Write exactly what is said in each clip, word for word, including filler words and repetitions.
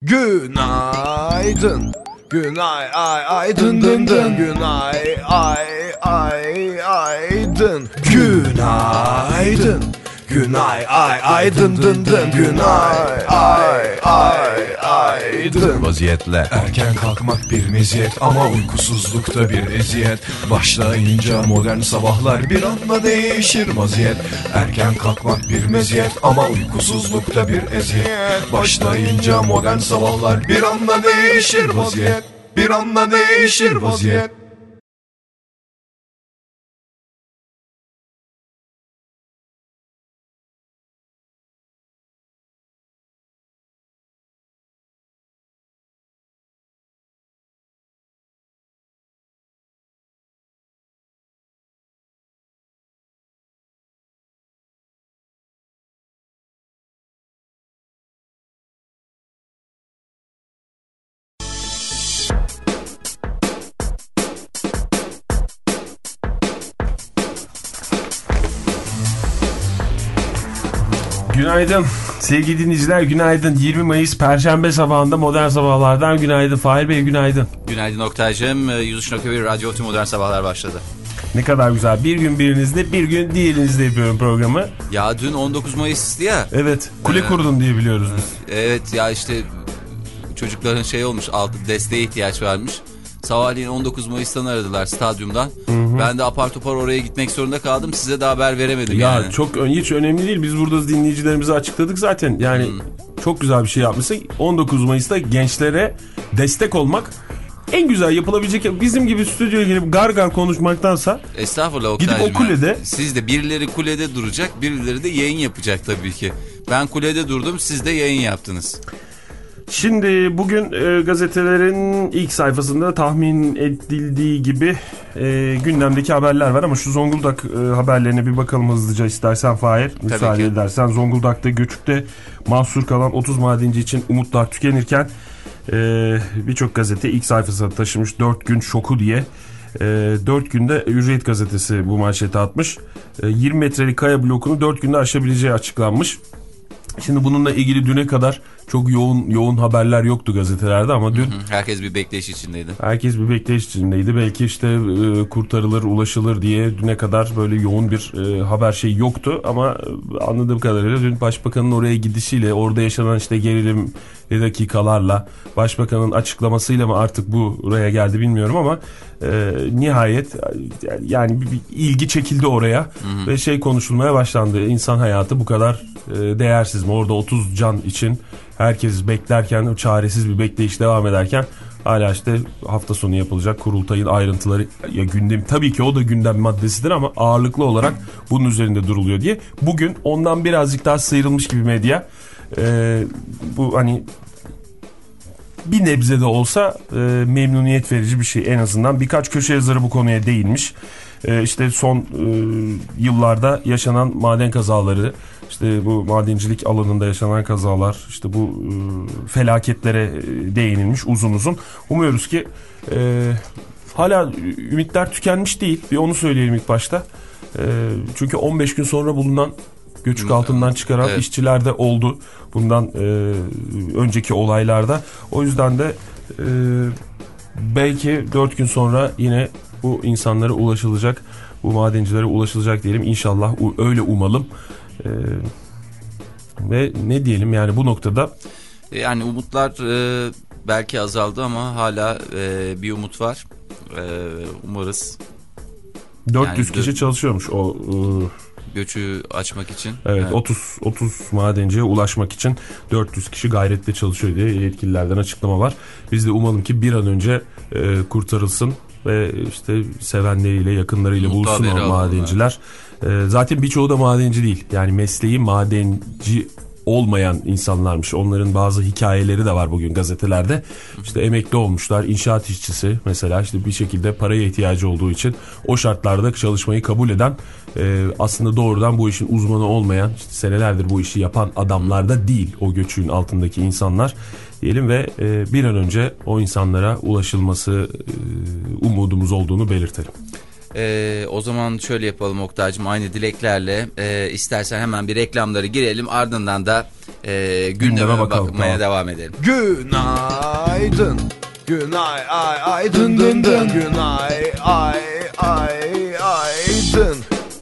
Günaydın. Günay ay ay dın dın dın. Günay ay ay ay dın. Günaydın. Günay ay ay dın dın dın. Günay ay ay ay dın. Vaziyetle erken kalkmak bir meziyet ama uykusuzlukta bir eziyet. Başlayınca modern sabahlar bir anda değişir vaziyet. Erken kalkmak bir meziyet ama uykusuzlukta bir eziyet. Başlayınca modern sabahlar bir anda değişir vaziyet. Bir anda değişir vaziyet. Günaydın sevgili dinleyiciler, günaydın. yirmi Mayıs Perşembe sabahında Modern Sabahlar'dan günaydın. Fahir Bey günaydın. Günaydın Oktay'cığım. yüz üç nokta bir Radyo Tüm Modern Sabahlar başladı. Ne kadar güzel. Bir gün birinizde, bir gün diğerinizde yapıyorum programı. Ya dün on dokuz Mayıs'tı ya. Evet. Kule ee, kurdun diye biliyoruz biz. Evet ya, işte çocukların şey olmuş, altı desteğe ihtiyaç varmış. Sabahleyin on dokuz Mayıs'tan aradılar stadyumdan. Hı hı. Ben de apar topar oraya gitmek zorunda kaldım. Size de haber veremedim ya yani. Çok hiç önemli değil. Biz burada dinleyicilerimize açıkladık zaten. Yani hı. çok güzel bir şey yapmışsın. on dokuz Mayıs'ta gençlere destek olmak en güzel yapılabilecek. Bizim gibi stüdyoya gelip gar gar konuşmaktansa. Estağfurullah Oktay'cığım. Gidip o kulede. Siz de birileri kulede duracak, birileri de yayın yapacak tabii ki. Ben kulede durdum, siz de yayın yaptınız. Şimdi bugün e, gazetelerin ilk sayfasında tahmin edildiği gibi e, gündemdeki haberler var ama şu Zonguldak e, haberlerine bir bakalım hızlıca istersen Fahir. Müsaade edersen. Zonguldak'ta göçükte mahsur kalan otuz madenci için umutlar tükenirken e, birçok gazete ilk sayfasına taşımış dört gün şoku diye. E, dört günde Hürriyet gazetesi bu manşeti atmış. E, yirmi metrelik kaya blokunu dört günde aşabileceği açıklanmış. Şimdi bununla ilgili düne kadar çok yoğun yoğun haberler yoktu gazetelerde ama dün... Herkes bir bekleyiş içindeydi. Herkes bir bekleyiş içindeydi. Belki işte e, kurtarılır, ulaşılır diye düne kadar böyle yoğun bir e, haber şey yoktu. Ama anladığım kadarıyla dün Başbakan'ın oraya gidişiyle, orada yaşanan işte gerilim dakikalarla, Başbakan'ın açıklamasıyla mı artık buraya geldi bilmiyorum ama e, nihayet yani bir, bir ilgi çekildi oraya. Hı hı. Ve şey konuşulmaya başlandı. İnsan hayatı bu kadar e, değersiz mi? Orada otuz can için herkes beklerken, çaresiz bir bekleyiş devam ederken hala işte hafta sonu yapılacak kurultayın ayrıntıları, ya gündem tabii ki o da gündem maddesidir ama ağırlıklı olarak bunun üzerinde duruluyor diye. Bugün ondan birazcık daha sıyrılmış gibi medya. Ee, bu hani bir nebze de olsa e, memnuniyet verici bir şey, en azından birkaç köşe yazarı bu konuya değinmiş. E, işte son e, yıllarda yaşanan maden kazaları, işte bu madencilik alanında yaşanan kazalar, işte bu e, felaketlere değinilmiş uzun uzun. Umuyoruz ki e, hala ümitler tükenmiş değil, bir onu söyleyelim ilk başta. E, çünkü on beş gün sonra bulunan göçük altından çıkaran evet. işçiler de oldu bundan e, önceki olaylarda. O yüzden de e, belki dört gün sonra yine bu insanlara ulaşılacak, bu madencilere ulaşılacak diyelim. İnşallah öyle umalım. E, ve ne diyelim yani bu noktada. Yani umutlar e, belki azaldı ama hala e, bir umut var. E, umarız. dört yüz yani, kişi çalışıyormuş o... E, göçü açmak için. Evet, evet. otuz otuz madenciye ulaşmak için dört yüz kişi gayretle çalışıyor diye yetkililerden açıklama var. Biz de umalım ki bir an önce e, kurtarılsın ve işte sevenleriyle, yakınlarıyla mutlu buluşsun o madenciler. E, zaten birçoğu da madenci değil. Yani mesleği madenci olmayan insanlarmış. Onların bazı hikayeleri de var bugün gazetelerde. İşte emekli olmuşlar, inşaat işçisi mesela, işte bir şekilde paraya ihtiyacı olduğu için o şartlarda çalışmayı kabul eden, e, aslında doğrudan bu işin uzmanı olmayan, işte senelerdir bu işi yapan adamlar da değil o göçüğün altındaki insanlar diyelim ve e, bir an önce o insanlara ulaşılması e, umudumuz olduğunu belirtelim. Ee, o zaman şöyle yapalım Oktay'cığım, aynı dileklerle e, istersen hemen bir reklamları girelim, ardından da e, gündeme bakalım, bakmaya tamam. devam edelim. Günaydın. Günay ay ay dın dın dın. Günay ay ay ay dın.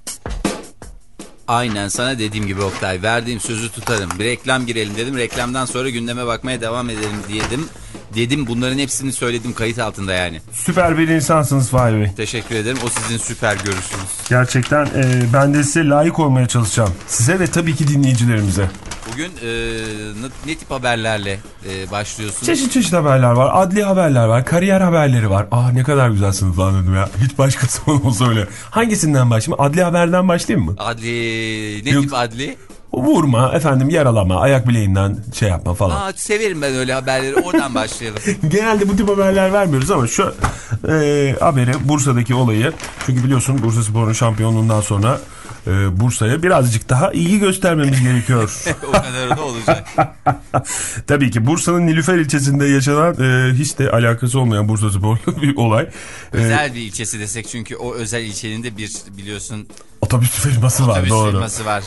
Aynen sana dediğim gibi Oktay, verdiğim sözü tutarım. Bir reklam girelim dedim, reklamdan sonra gündeme bakmaya devam edelim diyedim. Dedim, bunların hepsini söyledim kayıt altında yani. Süper bir insansınız Fahir Bey. Teşekkür ederim, o sizin süper görüşünüz. Gerçekten e, ben de size layık olmaya çalışacağım. Size ve tabii ki dinleyicilerimize. Bugün e, ne, ne tip haberlerle e, başlıyorsun? Çeşit çeşit haberler var. Adli haberler var. Kariyer haberleri var. Ah ne kadar güzel sınıflandırdım ya. Hiç başkası olsa öyle. Hangisinden başlayayım? Adli haberden başlayayım mı? Adli, ne Yok. tip adli? Vurma, efendim yaralama, ayak bileğinden şey yapma falan. Aa, severim ben öyle haberleri, oradan başlayalım. Genelde bu tip haberler vermiyoruz ama şu e, haberi, Bursa'daki olayı. Çünkü biliyorsun Bursaspor'un şampiyonluğundan sonra e, Bursa'ya birazcık daha ilgi göstermemiz gerekiyor. O kadar da olacak. Tabii ki Bursa'nın Nilüfer ilçesinde yaşanan e, hiç de alakası olmayan Bursaspor'lu bir olay. Özel bir ilçesi desek, çünkü o özel ilçenin de bir biliyorsun Otobüs firması var, otobüs doğru. firması var.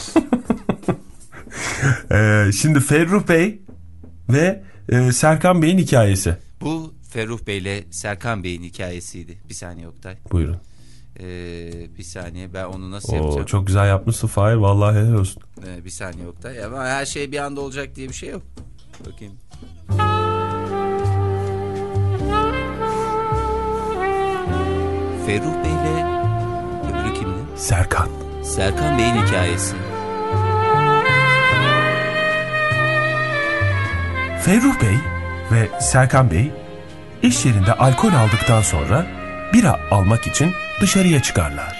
e, şimdi Ferruh Bey ve e, Serkan Bey'in hikayesi. Bu Ferruh Bey ile Serkan Bey'in hikayesiydi. Bir saniye Oktay. Buyurun. Ee, bir saniye, ben onu nasıl Oo, yapacağım? çok güzel yapmışsın Fahir, vallahi helal olsun. Ee, bir saniye Oktay. Ama her şey bir anda olacak diye bir şey yok. Bakayım. Ferruh Bey ile öbürü kimdi? Serkan. Serkan Bey'in hikayesi. Ferruh Bey ve Serkan Bey iş yerinde alkol aldıktan sonra bira almak için dışarıya çıkarlar.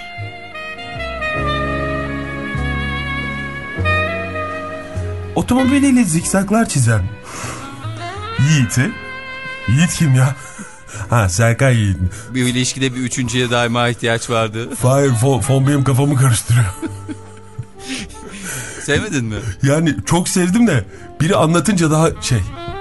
Otomobiliyle zikzaklar çizen Yiğit'i, Yiğit kim ya? Ha, Serkan Yiğit. Bir ilişkide bir üçüncüye daima ihtiyaç vardı. Fire fon, fon benim kafamı karıştırıyor. Sevmedin mi? Yani çok sevdim de biri anlatınca daha şey.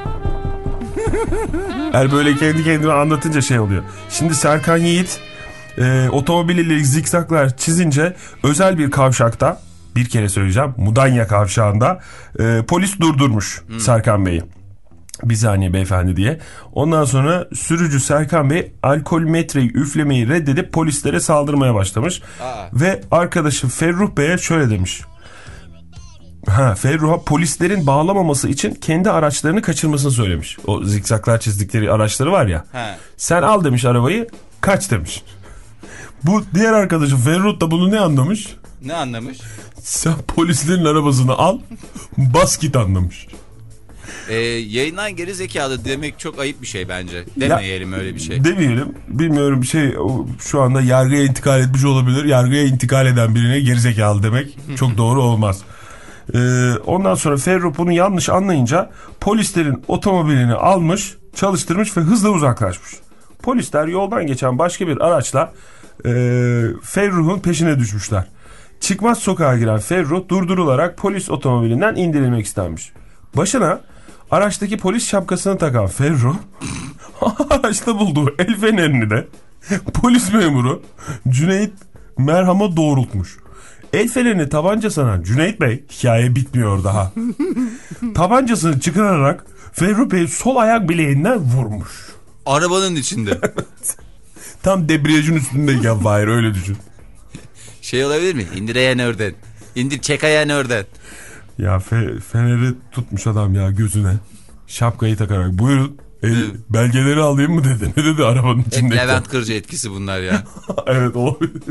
Yani böyle kendi kendime anlatınca şey oluyor. Şimdi Serkan Yiğit e, otomobiliyle zikzaklar çizince özel bir kavşakta, bir kere söyleyeceğim, Mudanya kavşağında e, polis durdurmuş hmm. Serkan Bey'i. Bir saniye beyefendi diye. Ondan sonra sürücü Serkan Bey alkol metreyi üflemeyi reddedip polislere saldırmaya başlamış. Aa. Ve arkadaşı Ferruh Bey'e şöyle demiş. Ha, Ferruh'a polislerin bağlamaması için kendi araçlarını kaçırmasını söylemiş. O zikzaklar çizdikleri araçları var ya. He. Sen al demiş arabayı, kaç demiş. Bu diğer arkadaşı Ferruh da bunu ne anlamış? Ne anlamış? Sen polislerin arabasını al, bas git anlamış. Ee, yayından geri zekalı demek çok ayıp bir şey bence. Demeyelim ya, öyle bir şey. Demeyelim. Bilmiyorum, bir şey şu anda yargıya intikal etmiş olabilir. Yargıya intikal eden birine geri zekalı demek çok doğru olmaz. Ee, ondan sonra Ferruh bunu yanlış anlayınca polislerin otomobilini almış, çalıştırmış ve hızla uzaklaşmış. Polisler yoldan geçen başka bir araçla e, Ferruh'un peşine düşmüşler. Çıkmaz sokağa giren Ferruh durdurularak polis otomobilinden indirilmek istenmiş. Başına araçtaki polis şapkasını takan Ferruh araçta bulduğu el fenerini de polis memuru Cüneyt Merham'a doğrultmuş. El fenerini tabanca sanan Cüneyt Bey, hikaye bitmiyor daha, tabancasını çıkararak Ferruh Bey'i sol ayak bileğinden vurmuş. Arabanın içinde. Tam debriyajın üstündeyken Fahir, öyle düşün. Şey olabilir mi? İndireyen örden. İndir çek ayağın örden. Ya fe, feneri tutmuş adam ya gözüne. Şapkayı takarak buyurun el, evet. belgeleri alayım mı dedi. Ne dedi arabanın içinde? Levent Kırcı etkisi bunlar ya. Evet, olabilir.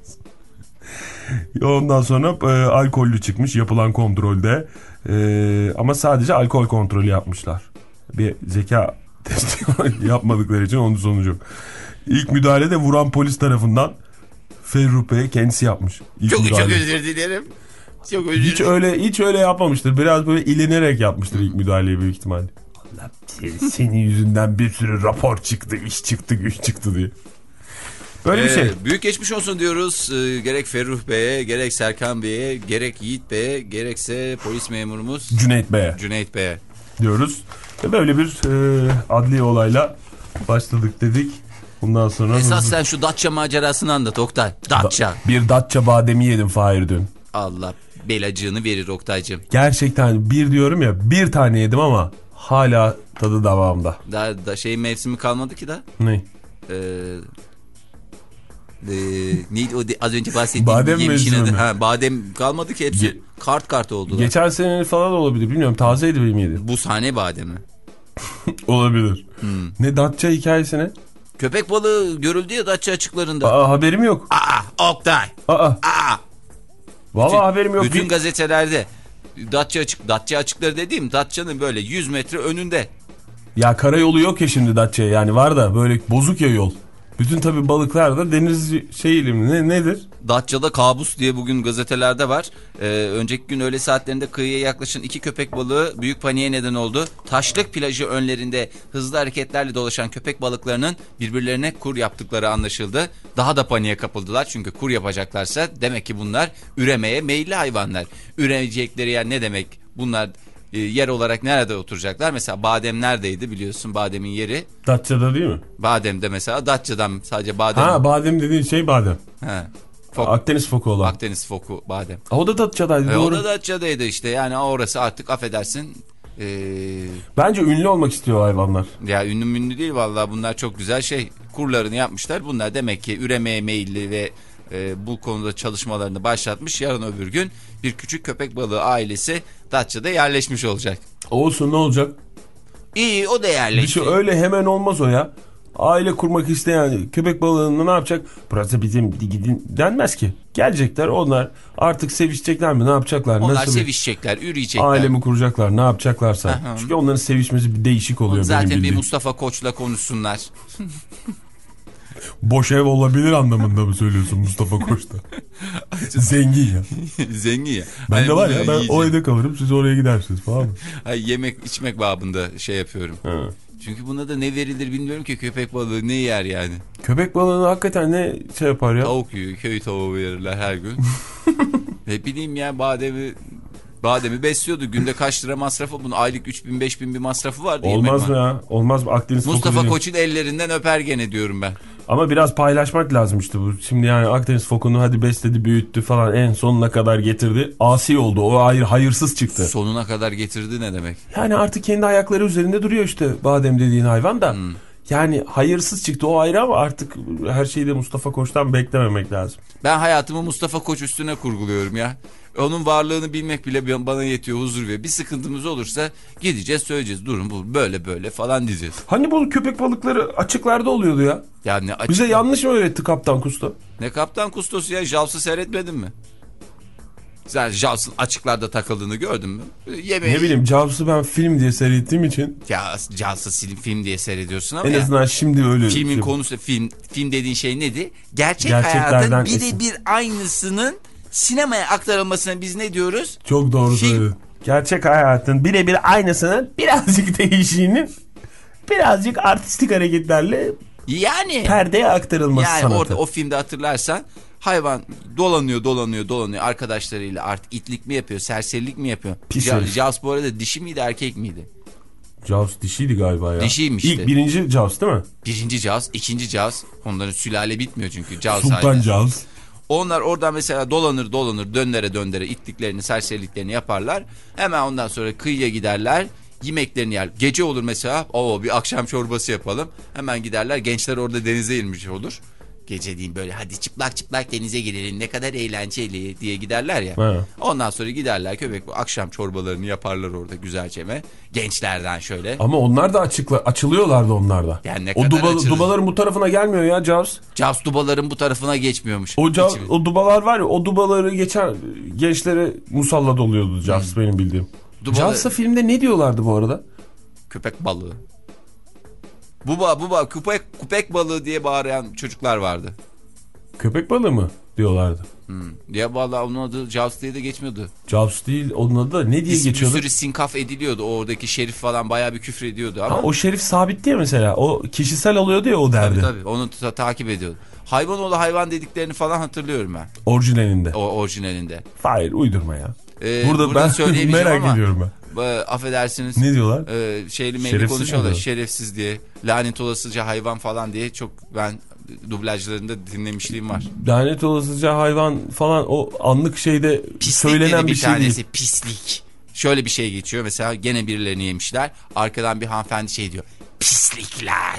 Ondan sonra e, alkollü çıkmış yapılan kontrolde. E, ama sadece alkol kontrolü yapmışlar. Bir zeka testi yapmadıkları için onun sonucu. İlk müdahalede vuran polis tarafından Ferruh Bey kendisi yapmış. İlk çok müdahale. çok özür dilerim. Çok özür Hiç öyle hiç öyle yapmamıştır. Biraz böyle ilenerek yapmıştır ilk müdahaleyi büyük ihtimalle. Allah, senin yüzünden bir sürü rapor çıktı, iş çıktı, güç çıktı diye. Böyle ee, bir şey. Büyük geçmiş olsun diyoruz. Ee, gerek Ferruh Bey'e, gerek Serkan Bey'e, gerek Yiğit Bey'e, gerekse polis memurumuz Cüneyt Bey'e. Cüneyt Bey'e diyoruz. Böyle bir e, adli olayla başladık dedik. Bundan sonra... Esas sen şu Datça macerasını anlat Oktay. Datça. Da, bir Datça bademi yedim Fahir dün. Allah belacığını verir Oktay'cığım. Gerçekten bir diyorum ya, bir tane yedim ama hala tadı devamda. Daha da şey mevsimi kalmadı ki da. Ne? Ee, e, neydi o de, az önce bahsettiğim Badem yemişin mevsimi adı. mi? Ha, badem kalmadı ki hepsi Ge- kart kart oldular. Geçen sene falan olabilir, bilmiyorum, tazeydi benim yedim. Bu sahne bademi. Olabilir. Hmm. Ne Datça hikayesi ne? Köpek balığı görüldü ya Datça açıklarında. Aa, haberim yok. Aa Oktay. Aa. Aa. Vallahi Bütün, haberim yok. bütün Bir... gazetelerde Datça açık, Datça açıkları dediğim Datça'nın böyle yüz metre önünde. Ya karayolu yok ya şimdi Datça'ya, yani var da böyle bozuk ya yol. Bütün tabii balıklar da deniz şeyiyle mi ne, nedir? Datça'da kabus diye bugün gazetelerde var. Ee, önceki gün öğle saatlerinde kıyıya yaklaşan iki köpek balığı büyük paniğe neden oldu. Taşlık plajı önlerinde hızlı hareketlerle dolaşan köpek balıklarının birbirlerine kur yaptıkları anlaşıldı. Daha da paniğe kapıldılar çünkü kur yapacaklarsa demek ki bunlar üremeye meyilli hayvanlar. Üreyecekleri yer ne demek? Bunlar e, yer olarak nerede oturacaklar? Mesela Badem neredeydi biliyorsun, Badem'in yeri. Datça'da değil mi? Badem'de mesela Datça'dan sadece Badem. Ha, badem dediğin şey badem. He. Fok, Akdeniz foku olan. Akdeniz foku Badem. O da Datça'daydı, E, doğru. o da Datça'daydı işte, yani orası artık affedersin. E, Bence ünlü olmak istiyor hayvanlar. ya ünlü münlü değil vallahi, bunlar çok güzel şey. Kurlarını yapmışlar. Bunlar demek ki üremeye meyilli ve e, bu konuda çalışmalarını başlatmış. Yarın öbür gün bir küçük köpek balığı ailesi Datça'da yerleşmiş olacak. Olsun, ne olacak? İyi, o da Bir yerleşti. şey öyle hemen olmaz o ya. Aile kurmak isteyen köpek balığını ne yapacak? Burası bizim gidin denmez ki. Gelecekler onlar, artık sevişecekler mi, ne yapacaklar? Onlar Nasıl sevişecekler, üreyecekler. aile mi kuracaklar, ne yapacaklarsa. Aha. Çünkü onların sevişmesi bir değişik oluyor benim Zaten bir bildiğim. Mustafa Koç'la konuşsunlar. Boş ev olabilir anlamında mı söylüyorsun Mustafa Koç'ta? Zengin ya. Zengin ya. Ben Hani de var ya, bunları ben yiyecek. o evde kalırım, siz oraya gidersiniz falan mı? Hayır, yemek içmek babında şey yapıyorum. Ha. Çünkü buna da ne verilir bilmiyorum ki, köpek balığı ne yer yani. Köpek balığını hakikaten ne şey yapar ya? Tavuk yiyor, köy tavuğu verirler her gün. Ne bileyim ya, bademi bademi besliyordu. Günde kaç lira masrafı, bunun aylık üç bin beş bin bir masrafı var değil mi? Olmaz mı ya? Olmaz mı? Akdeniz Mustafa foku Koç'un ellerinden öper gene diyorum ben. ama biraz paylaşmak lazım işte bu. Şimdi yani Akdeniz fokunu hadi besledi, büyüttü falan, en sonuna kadar getirdi. Asi oldu. O hayır, hayırsız çıktı. Sonuna kadar getirdi ne demek? Yani artık kendi ayakları üzerinde duruyor işte badem dediğin hayvan da. Hmm. Yani hayırsız çıktı o ayrı, ama artık her şeyi de Mustafa Koç'tan beklememek lazım. Ben hayatımı Mustafa Koç üstüne kurguluyorum ya. Onun varlığını bilmek bile bana yetiyor, huzur veriyor. Bir sıkıntımız olursa gideceğiz, söyleyeceğiz. Durun bu böyle böyle falan diyeceğiz. Hani bu köpek balıkları açıklarda oluyordu ya? Yani ne açık, Bize yanlış mı öğretti Kaptan Kusto? ne Kaptan Kustosu ya, Jaws'ı seyretmedin mi? Sen Jaws'ın açıklarda takıldığını gördün mü? Yemeği... Ne bileyim, Jaws'ı ben film diye seyrettiğim için Ya Jaws'ı film diye seyrediyorsun ama en ya, azından şimdi öyle. filmin şey- konusu film. Film dediğin şey nedir? Gerçek Gerçeklerden hayatın esin. birebir aynısının sinemaya aktarılmasına biz ne diyoruz? Çok doğru Film. söyledin. Gerçek hayatın birebir aynısının birazcık değişiğinin birazcık artistik hareketlerle Yani perdeye aktarılması yani sanatı. orada o filmde hatırlarsan hayvan dolanıyor dolanıyor dolanıyor arkadaşlarıyla, artık itlik mi yapıyor, serserilik mi yapıyor? Pis Ja- herif. Jaws bu arada dişi miydi, erkek miydi? Jaws dişiydi galiba ya. Dişiymiş işte. İlk birinci Jaws değil mi? Birinci Jaws, ikinci Jaws. Onların sülale bitmiyor çünkü Jaws Sultan aile. Jaws. Onlar oradan mesela dolanır dolanır döndere döndere itliklerini, serseriliklerini yaparlar. Hemen ondan sonra kıyıya giderler. Yemeklerini yer. Gece olur mesela. Oo, bir akşam çorbası yapalım. Hemen giderler. Gençler orada denize inmiş olur. Gece diyeyim böyle, hadi çıplak çıplak denize girelim, ne kadar eğlenceli diye giderler ya. He. Ondan sonra giderler köpek akşam çorbalarını yaparlar orada güzelceme. Gençlerden şöyle. Ama onlar da açıkla, açılıyorlardı onlar da. Yani ne o kadar duba, açılır? dubaların bu tarafına gelmiyor ya Jaws. Jaws dubaların bu tarafına geçmiyormuş. O, Jaws, İçimi- o dubalar var ya, o dubaları geçen gençlere musallat oluyordu Jaws benim bildiğim. Dubalı- Jaws'a filmde ne diyorlardı bu arada? Köpek balığı. Buba buba köpek, köpek balığı diye bağıran çocuklar vardı. Köpek balığı mı diyorlardı? Hmm. Ya vallahi onun adı Jaws diye de geçmiyordu. Jaws değil, onun adı da ne diye Bir, bir geçiyordu? sürü sinkaf ediliyordu. Oradaki şerif falan bayağı bir küfür ediyordu ama. Ha, o şerif sabit diye mesela. O kişisel oluyordu ya o derdi. Tabii tabii onu ta- takip ediyordu. Hayvanoğlu hayvan dediklerini falan hatırlıyorum ben. Orijinalinde. O orijinalinde. Hayır, uydurma ya. Ee, burada, burada ben söyleyemeyeceğim merak ama ediyorum e, affedersiniz. Ne diyorlar? E, şeyli meyli Şerefsiz konuşuyorlar. mi? Şerefsiz diye. Lanet olasıca hayvan falan diye çok ben dublajlarında dinlemişliğim var. Lanet olasıca hayvan falan o anlık şeyde Pislik söylenen dedi bir bir şey tanesi değil. pislik. Şöyle bir şey geçiyor mesela gene birilerini yemişler. Arkadan bir hanımefendi şey diyor. Pislikler.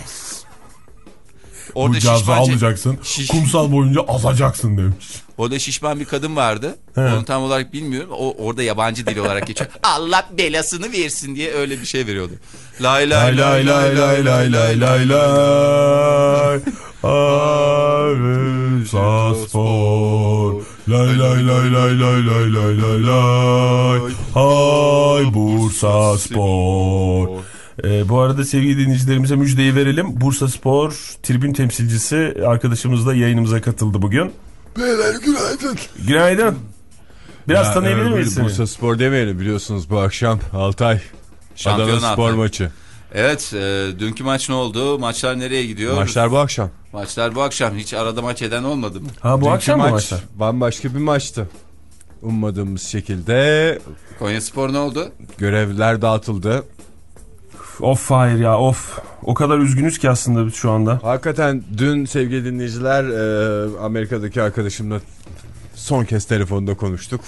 Bu cazı alacaksın. Şiş... Kumsal boyunca azacaksın demiş. Orada şişman bir kadın vardı. He. Onu tam olarak bilmiyorum. O orada yabancı dil olarak geçiyor. Allah belasını versin diye öyle bir şey veriyordu. Lay lay lay lay lay lay lay lay lay. Bursa Spor. Lay lay lay lay lay lay lay lay lay. Hay Bursa Spor. Ee, bu arada sevgili dinleyicilerimize müjdeyi verelim. Bursa Spor tribün temsilcisi arkadaşımız da yayınımıza katıldı bugün. Beyler günaydın. Günaydın. Biraz Ya, tanıyabilir evet, miyiz seni? Bursa Spor demeyelim, biliyorsunuz bu akşam Altay Şampiyon Adana Spor Altay. maçı. Evet, e, dünkü maç ne oldu? Maçlar nereye gidiyor? Maçlar bu akşam. Maçlar bu akşam. Hiç arada maç eden olmadı mı? Ha bu Dünkü akşam mı maç maçlar? bambaşka bir maçtı. Ummadığımız şekilde Konyaspor ne oldu? görevler dağıtıldı. Of hayır ya of. O kadar üzgünüz ki aslında biz şu anda. Hakikaten dün sevgili dinleyiciler e, Amerika'daki arkadaşımla son kez telefonda konuştuk.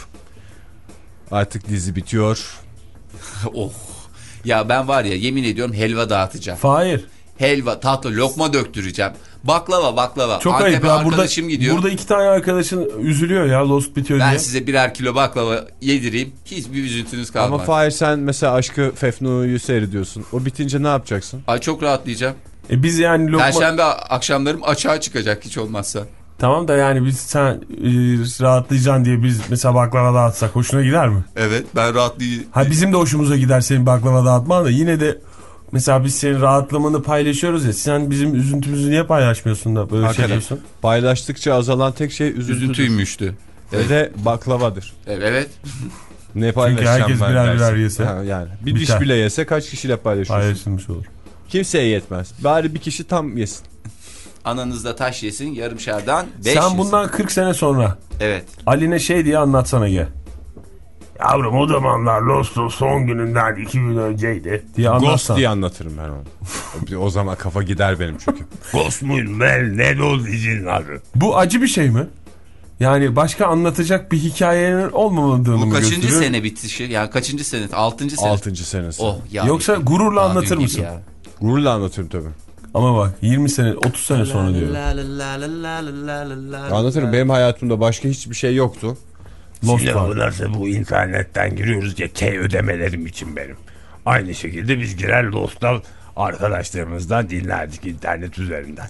Artık dizi bitiyor. Oh. Ya ben var ya yemin ediyorum helva dağıtacağım. Hayır. Helva, tatlı, lokma döktüreceğim. Baklava, baklava. Çok Antep'e ayıp ya. Burada, arkadaşım gidiyor. burada iki tane arkadaşın üzülüyor ya Lost bitiyor Ben diye. size birer kilo baklava yedireyim. Hiçbir üzüntünüz kalmaz. Ama Fahir, sen mesela Aşkı Fefnu'yu seyrediyorsun. O bitince ne yapacaksın? Ay çok rahatlayacağım. E biz yani lokma... Perşembe akşamlarım açığa çıkacak hiç olmazsa. Tamam da yani biz sen e, rahatlayacaksın diye biz mesela baklava dağıtsak hoşuna gider mi? Evet ben rahatlayacağım. Ha bizim de hoşumuza gider senin baklava dağıtman da yine de mesela biz senin rahatlamanı paylaşıyoruz ya, sen bizim üzüntümüzü niye paylaşmıyorsun da böyle Hakikaten. şey diyorsun? Paylaştıkça azalan tek şey üzüntüdür. Üzüntüymüştü. Ve de baklavadır. Evet. Ne paylaşacağım herkes ben birer dersin. birer yese. Ha, yani bir Biter. diş bile yese kaç kişiyle paylaşıyorsun? Paylaşılmış olur. Kimseye yetmez. Bari bir kişi tam yesin. Ananızda taş yesin yarımşardan beş Sen yesin. bundan kırk sene sonra Evet. Ali'ne şey diye anlatsana gel. Yavrum o zamanlar Lost'un son gününden iki gün önceydi diye Ghost anlatsan. diye anlatırım ben onu. O zaman kafa gider benim çünkü. Ghost muydu? Ben ne oldu dizinin adı? Bu acı bir şey mi? Yani başka anlatacak bir hikayenin olmamadığını Bu mı kaçıncı gösteriyor? sene bitişi? Yani kaçıncı sene? Altıncı sene. Altıncı senesi. Oh ya. Yoksa gururla Daha anlatır dün gibi mısın? ya. Gururla anlatırım tabii. Ama bak yirmi sene otuz sene sonra diyor. Anlatırım. Benim hayatımda başka hiçbir şey yoktu. Lost var. Sinemalarsa bu internetten giriyoruz ya, K ödemelerim için benim. Aynı şekilde biz girer Lost'tan arkadaşlarımızdan dinlerdik internet üzerinden.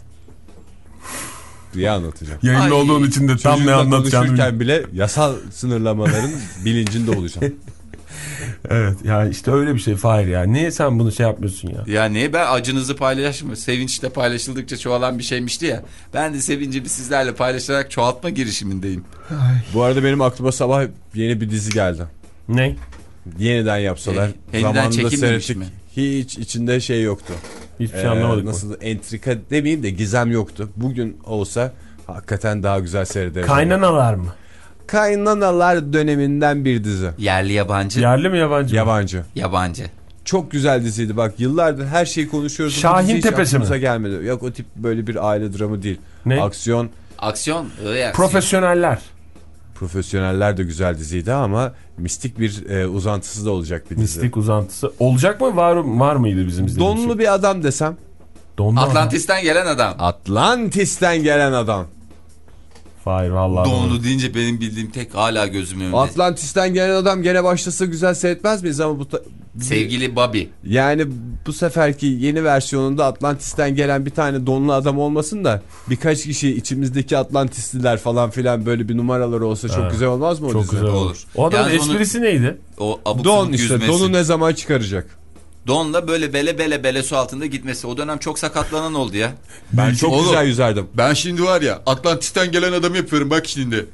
diye anlatacağım. Yayında Ay, olduğun için de tam ne Çocukla anlatacağını konuşurken bile yasal sınırlamaların bilincinde olacağım. Evet yani işte öyle bir şey Fahir ya. Niye sen bunu şey yapmıyorsun ya? Ya niye ben acınızı paylaşmıyorum? Sevinç de paylaşıldıkça çoğalan bir şeymişti ya. Ben de sevincimi sizlerle paylaşarak çoğaltma girişimindeyim. Bu arada benim aklıma sabah yeni bir dizi geldi. Ne? Yeniden yapsalar. E, yeniden Zamanında çekilmemiş seyrettik. mi? Hiç içinde şey yoktu. Hiçbir şey Ee, anlamadık. nasıl da entrika demeyeyim de gizem yoktu. Bugün olsa hakikaten daha güzel seyrederiz. Kaynanalar mı? Kaynanalar döneminden bir dizi. Yerli yabancı. Yerli mi yabancı mı? Yabancı. Yabancı. Çok güzel diziydi bak, yıllardır her şeyi konuşuyoruz. Bu Şahin dizi hiç Tepesi aklımıza mi? gelmedi. Yok, o tip böyle bir aile dramı değil. Ne? Aksiyon. Aksiyon. öyle aksiyon. Profesyoneller. Profesyoneller de güzel diziydi ama mistik bir e, uzantısı da olacak bir dizi. Mistik uzantısı. Olacak mı? Var, var mıydı bizim izlediğimiz Donlu şey? bir adam desem. Donlu adam. Atlantis'ten gelen adam. Atlantis'ten gelen adam. Hayır vallahi. Donlu deyince benim bildiğim tek hala gözümün önünde. Atlantis'ten gelen adam gene başlasa güzel seyretmez miyiz ama bu ta- Sevgili Bobby. yani bu seferki yeni versiyonunda Atlantis'ten gelen bir tane donlu adam olmasın da birkaç kişi içimizdeki Atlantisliler falan filan böyle bir numaraları olsa çok Ha. güzel olmaz mı o Çok dizi? güzel olur. Olur. O adamın Yalnız onu- esprisi neydi? O abuk Don sabuk işte, yüzmesi. donu ne zaman çıkaracak? Donla böyle bele bele bele su altında gitmesi. O dönem çok sakatlanan oldu ya. Ben çok Oğlum, güzel yüzerdim. Ben şimdi var ya Atlantis'ten gelen adam yapıyorum bak şimdi.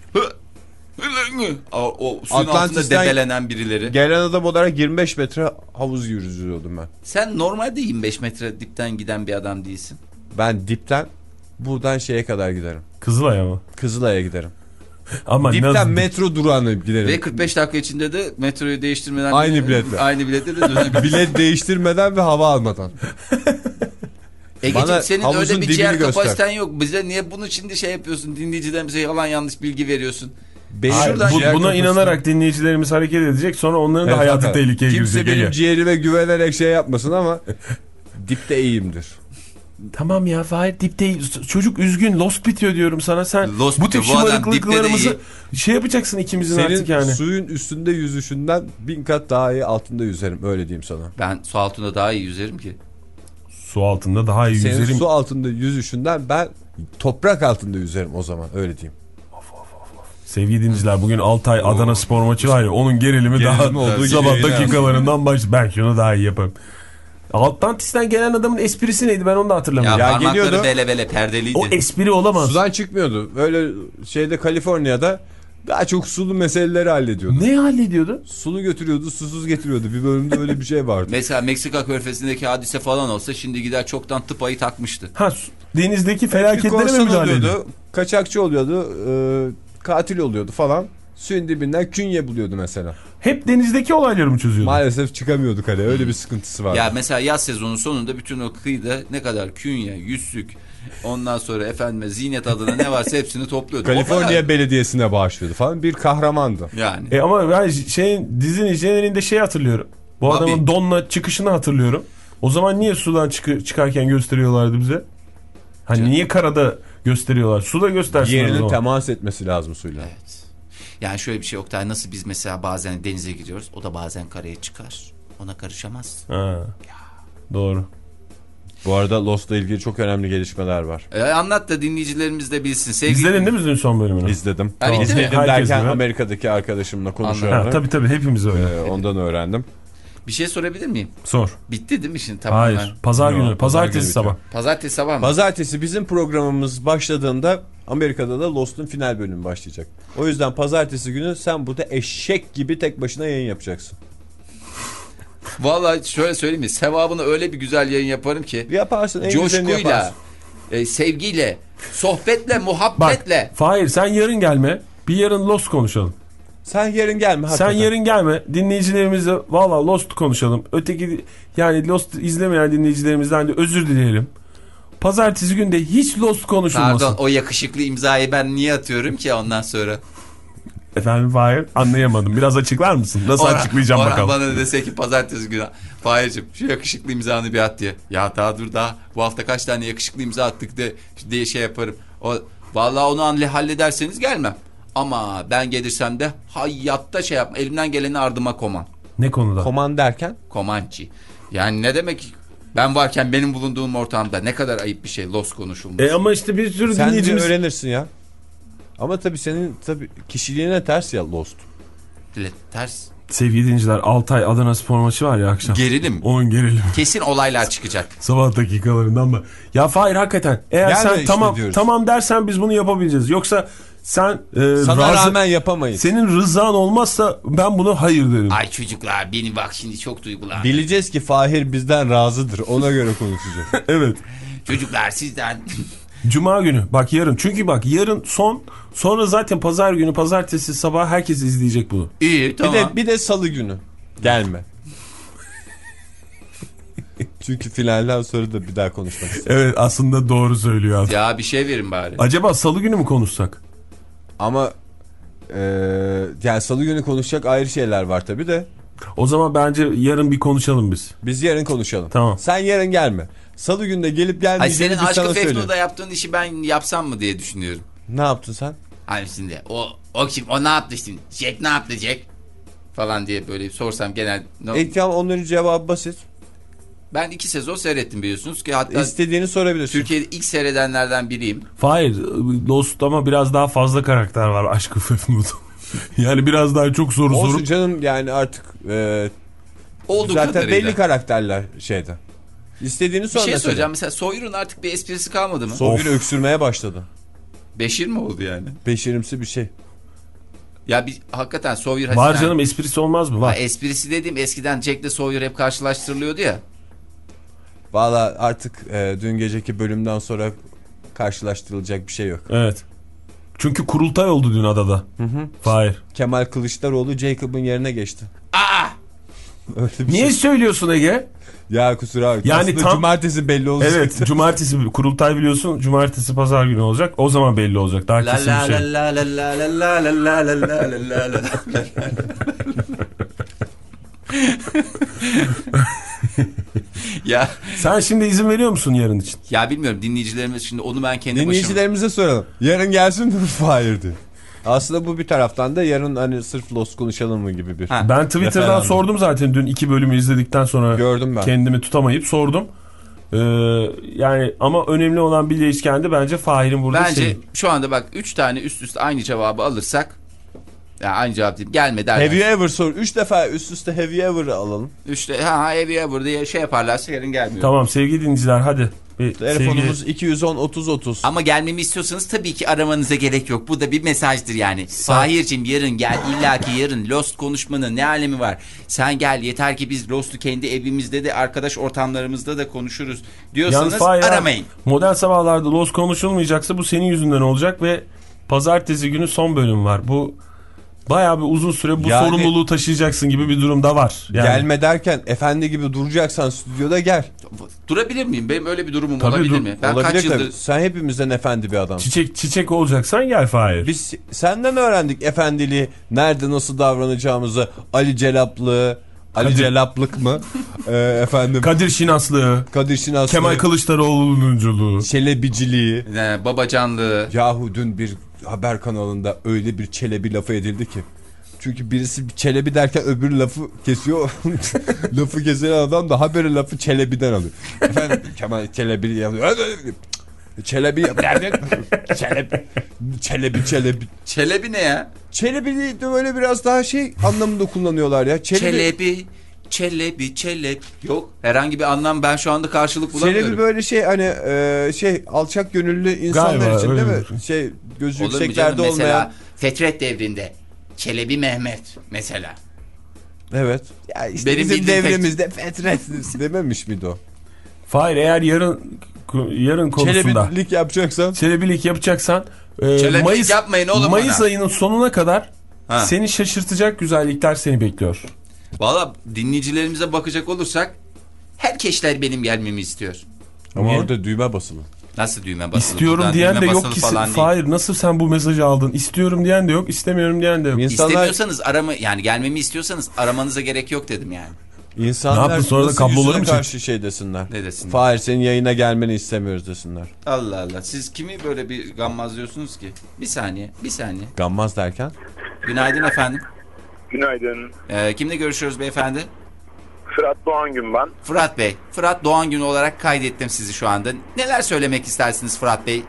O, o suyun altında Atlantis'ten debelenen birileri. Gelen adam olarak yirmi beş metre havuz yüzüyordum ben. Sen normalde yirmi beş metre dipten giden bir adam değilsin. Ben dipten buradan şeye kadar giderim. Kızılay ama. Kızılay'a giderim. Ama Dipten nasıl- metro durağına giderim. Ve kırk beş dakika içinde de metroyu değiştirmeden Aynı biletle. aynı biletle de dönebilirsin. Bilet değiştirmeden ve hava almadan. Egeciğim Bana senin havuzun öyle bir dibini ciğer göster. kapasiten yok. Bize niye bunu şimdi şey yapıyorsun? Dinleyicilerimize yalan yanlış bilgi veriyorsun. Benim Hayır, Şuradan- bu- ciğer buna kapasite- inanarak dinleyicilerimiz hareket edecek. Sonra onların da Evet, hayatı hakikaten. tehlikeye Kimse girecek. benim Ege. ciğerime güvenerek şey yapmasın ama dipte iyiyimdir. Tamam ya Fahir dipte çocuk üzgün Lost bitiyor diyorum sana. Sen Lost bu tip bitiyor, bu adam şımarıklıklarımızı dipte şey yapacaksın ikimizin Senin artık yani. suyun üstünde yüzüşünden bin kat daha iyi altında yüzerim, öyle diyeyim sana. Ben su altında daha iyi yüzerim ki. Su altında daha iyi Senin yüzerim. su altında yüzüşünden ben toprak altında yüzerim o zaman, öyle diyeyim. Sevgili dinleyiciler bugün Altay Adana spor maçı var ya onun gerilimi Gerilim daha olduğu gibi sabah yine. dakikalarından baş. Ben şunu daha iyi yaparım. Atlantis'ten gelen adamın esprisi neydi ben onu da Ya, hatırlamıyorum. Ya parmakları geliyordu. bele bele perdeliydi. O espri olamaz. Sudan çıkmıyordu. Böyle şeyde Kaliforniya'da daha çok sulu meseleleri hallediyordu. Ne hallediyordu? Sulu götürüyordu, susuz getiriyordu. Bir bölümde öyle bir şey vardı. Mesela Meksika körfezindeki hadise falan olsa şimdi gider çoktan tıpayı takmıştı. Ha su- denizdeki Bir felaketlere mi korsan müdahale ediyor? oluyordu, kaçakçı oluyordu, e, katil oluyordu falan. Suyun dibinden künye buluyordu mesela. Hep denizdeki olayları mı çözüyordu? Maalesef çıkamıyorduk hani, öyle bir sıkıntısı vardı. Ya mesela yaz sezonu sonunda bütün o kıyıda ne kadar künye, yüzsük, ondan sonra efendime zinet adına ne varsa hepsini topluyordu. O Kaliforniya kadar. Belediyesi'ne bağışlıyordu falan. Bir kahramandı. Yani. E ama ben şeyin dizinin jenerinde şey hatırlıyorum. Bu Bobby. adamın donla çıkışını hatırlıyorum. O zaman niye sudan çıkı- çıkarken gösteriyorlardı bize? Hani Canım. niye karada gösteriyorlar? Suda göstersinler o Yerinin zaman. temas etmesi lazım suyla. Evet. Yani şöyle bir şey Oktay, nasıl biz mesela bazen denize giriyoruz, o da bazen karaya çıkar. Ona karışamaz. Ha. Doğru. Bu arada Lost'la ilgili çok önemli gelişmeler var. E, anlat da dinleyicilerimiz de bilsin. Sevgili... İzledin değil mi dün son bölümünü? İzledim. Ha, bitti mi? İzledim Herkes derken gibi. Amerika'daki arkadaşımla Ha, konuşuyorum. tabii tabii hepimiz öyle. Ee, ondan öğrendim. Bir şey sorabilir miyim? Sor. Bitti değil mi şimdi tamamen? Hayır. Pazar Yok, günü. pazar Pazartesi günü sabah. Pazartesi sabah mı? Pazartesi bizim programımız başladığında Amerika'da da Lost'un final bölümü başlayacak. O yüzden pazartesi günü sen burada eşek gibi tek başına yayın yapacaksın. Vallahi şöyle söyleyeyim mi? Sevabını öyle bir güzel yayın yaparım ki. Yaparsın, en güzelini Coşkuyla, yaparsın. e, sevgiyle, sohbetle, muhabbetle. Fahir sen yarın gelme. Bir yarın Lost konuşalım. Sen yarın gelme hakikaten. Sen yarın gelme. Dinleyicilerimizle valla Lost konuşalım. Öteki yani Lost izlemeyen dinleyicilerimizden de özür dileyelim. Pazartesi günde hiç Lost konuşulmasın. Pardon, o yakışıklı imzayı ben niye atıyorum ki ondan sonra? Efendim Fahir anlayamadım. Biraz açıklar mısın? Nasıl Orhan- açıklayacağım Orhan bakalım. bana dese ki pazartesi günü Fahir'cim şu yakışıklı imzanı bir at diye. Ya daha dur daha bu hafta kaç tane yakışıklı imza attık de, diye şey yaparım. O, vallahi onu halle- hallederseniz gelmem. Ama ben gelirsem de hayatta şey yapma. Elimden geleni ardıma koman. Ne konuda? Koman derken? Komançi. Yani ne demek ben varken benim bulunduğum ortamda ne kadar ayıp bir şey Lost konuşulması. E ama işte bir sürü Sen de dinleyicimiz... öğrenirsin ya. Ama tabii senin tabii kişiliğine ters ya Lost. Dile- Ters. Sevgili dinleyiciler Altay Adana spor maçı var ya akşam. Gerilim. Onun gerilim. Kesin olaylar çıkacak. Sabah dakikalarından mı? Ya Fahir hakikaten eğer Gelme sen işte tamam diyoruz. tamam dersen biz bunu yapabileceğiz. Yoksa sen e, Sana razı- rağmen yapamayız. senin rızan olmazsa ben bunu hayır derim. Ay çocuklar beni bak şimdi çok duygulandım. Bileceğiz ki Fahir bizden razıdır. Ona göre konuşacağız. Evet. Çocuklar sizden Cuma günü bak yarın. Çünkü bak yarın son sonra zaten pazar günü pazartesi sabah herkes izleyecek bunu. iyi tamam. Bir de bir de salı günü. Gelme. Çünkü finalden sonra da bir daha konuşmak istedim. Evet aslında doğru söylüyor adam. Ya bir şey verin bari. Acaba salı günü mü konuşsak? Ama e, yani salı günü konuşacak ayrı şeyler var tabii de. O zaman bence yarın bir konuşalım biz. Biz yarın konuşalım. Tamam. Sen yarın gelme. Salı günü de gelip Ay gelmeyeceğini senin biz sana Aşkı söyleyeyim. Fefnu'da yaptığın işi ben yapsam mı diye düşünüyorum. Ne yaptın sen? Hani şimdi o o kim o ne yaptı şimdi? Jack ne yaptı Jack? Falan diye böyle sorsam genel. No. Ekrem onların cevabı basit. Ben iki sezon seyrettim biliyorsunuz ki hatta İstediğini sorabilirsin. Türkiye'de ilk seyredenlerden biriyim. Hayır Lost ama biraz daha fazla karakter var Aşk-ı Fefnu'da. Yani biraz daha çok soru Olsun sorup. canım yani artık e, Olduğu zaten kadarıyla. belli karakterler şeyde. İstediğini Bir sor şey mesela. söyleyeceğim mesela Soyur'un artık bir esprisi kalmadı mı? Soğuk öksürmeye başladı. Beşir mi oldu yani? Beşirimsi bir şey. Ya bir hakikaten Sawyer Var Hasan- canım esprisi olmaz mı? Ha, Var. esprisi dediğim eskiden Jack'le Sawyer hep karşılaştırılıyordu ya. Valla artık e, dün geceki bölümden sonra karşılaştırılacak bir şey yok. Evet. Çünkü kurultay oldu dün adada. Hı hı. Fahir. Kemal Kılıçdaroğlu Jacob'un yerine geçti. Aa! Öyle bir Niye şey. söylüyorsun Ege? Ya kusura bakma. Yani aslında tam, cumartesi belli olacak. Evet cumartesi kurultay biliyorsun. Cumartesi pazar günü olacak. O zaman belli olacak. Daha kesin bir şey. La la la la la la la la la la. Ya sen şimdi izin veriyor musun yarın için? Ya bilmiyorum, dinleyicilerimiz şimdi onu ben kendi dinleyicilerimize başıma... soralım. Yarın gelsin mi Fahir'di? Aslında bu bir taraftan da yarın hani sırf Lost konuşalım mı gibi bir. Ha, ben Twitter'dan referandum. Sordum zaten dün iki bölümü izledikten sonra. Gördüm ben. Kendimi tutamayıp sordum. Ee, yani ama önemli olan bir değişkendi bence Fahir'in burada. Bence şey... şu anda bak üç tane üst üste aynı cevabı alırsak. Ya aynı cevap değil. Gelme derler. Have you ever sor. Üç defa üst üste have you ever alalım. Üçte ha have you ever diye şey yaparlarsa yarın gelmiyor. Tamam sevgili dinleyiciler hadi. Bir telefonumuz sevgili... iki yüz on otuz otuz. Ama gelmemi istiyorsanız tabii ki aramanıza gerek yok. Bu da bir mesajdır yani. Fahir'cim yarın gel, illaki yarın Lost konuşmanın ne alemi var. Sen gel, yeter ki biz Lost'u kendi evimizde de arkadaş ortamlarımızda da konuşuruz diyorsanız Fahir, aramayın. Modern Sabahlar'da Lost konuşulmayacaksa bu senin yüzünden olacak ve pazartesi günü son bölüm var. Bu bayağı bir uzun süre bu yani, sorumluluğu taşıyacaksın gibi bir durumda var. Yani. Gelme derken efendi gibi duracaksan stüdyoda gel. Durabilir miyim? Benim öyle bir durumum tabii olabilir dur, mi? Ben olabilir kaç yıldır... tabii. Sen hepimizden efendi bir adam. Çiçek çiçek olacaksan gel Fahir. Biz senden öğrendik efendiliği, nerede nasıl davranacağımızı, Ali Celaplı, Ali Kadir... Celaplık mı? ee, efendim. Kadir Şinaslığı. Kadir Şinaslığı. Kemal Kılıçdaroğlu'nunculuğu. Çelebiciliği. Ne, babacanlığı. Yahu dün bir haber kanalında öyle bir Çelebi lafı edildi ki. Çünkü birisi Çelebi derken öbür lafı kesiyor. Lafı kesen adam da haberi lafı Çelebi'den alıyor. Efendim Kemal Çelebi alıyor. Çelebi Çelebi Çelebi Çelebi Çelebi ne ya? Çelebi de böyle biraz daha şey anlamında kullanıyorlar ya. Çelebi Çelebi Çelebi, çelep. Yok herhangi bir anlam ben şu anda karşılık bulamıyorum. Çelebi böyle şey hani e, şey alçak gönüllü insanlar galiba, için değil mi? Şey gözü olur yükseklerde olmayan. Mesela Fetret devrinde Çelebi Mehmet mesela. Evet. Ya işte benim bizim devrimizde tek... Fetret dememiş miydi o? Fahir eğer yarın yarın konusunda Çelebilik yapacaksan Çelebilik yapacaksan e, Mayıs, yapmayın oğlum Mayıs bana. Ayının sonuna kadar ha. Seni şaşırtacak güzellikler seni bekliyor. Valla dinleyicilerimize bakacak olursak herkesler benim gelmemi istiyor. Ama niye? Orada düğme basılı. Nasıl düğme basılı? İstiyorum buradan diyen de yok ki. Hayır nasıl sen bu mesajı aldın? İstiyorum diyen de yok, istemiyorum diyen de yok. İnsanlar... İstemiyorsanız arama yani gelmemi istiyorsanız aramanıza gerek yok dedim yani. İnsanlar nasıl sonra da kabloları mı karşı şey desinler. Ne desinler? Fahir senin yayına gelmeni istemiyoruz desinler. Allah Allah. Siz kimi böyle bir gammazlıyorsunuz ki? Bir saniye, bir saniye. Gammaz derken? Günaydın efendim. Günaydın. Ee, kimle görüşüyoruz beyefendi? Fırat Doğangün ben. Fırat Bey. Fırat Doğangün olarak kaydettim sizi şu anda. Neler söylemek istersiniz Fırat Bey?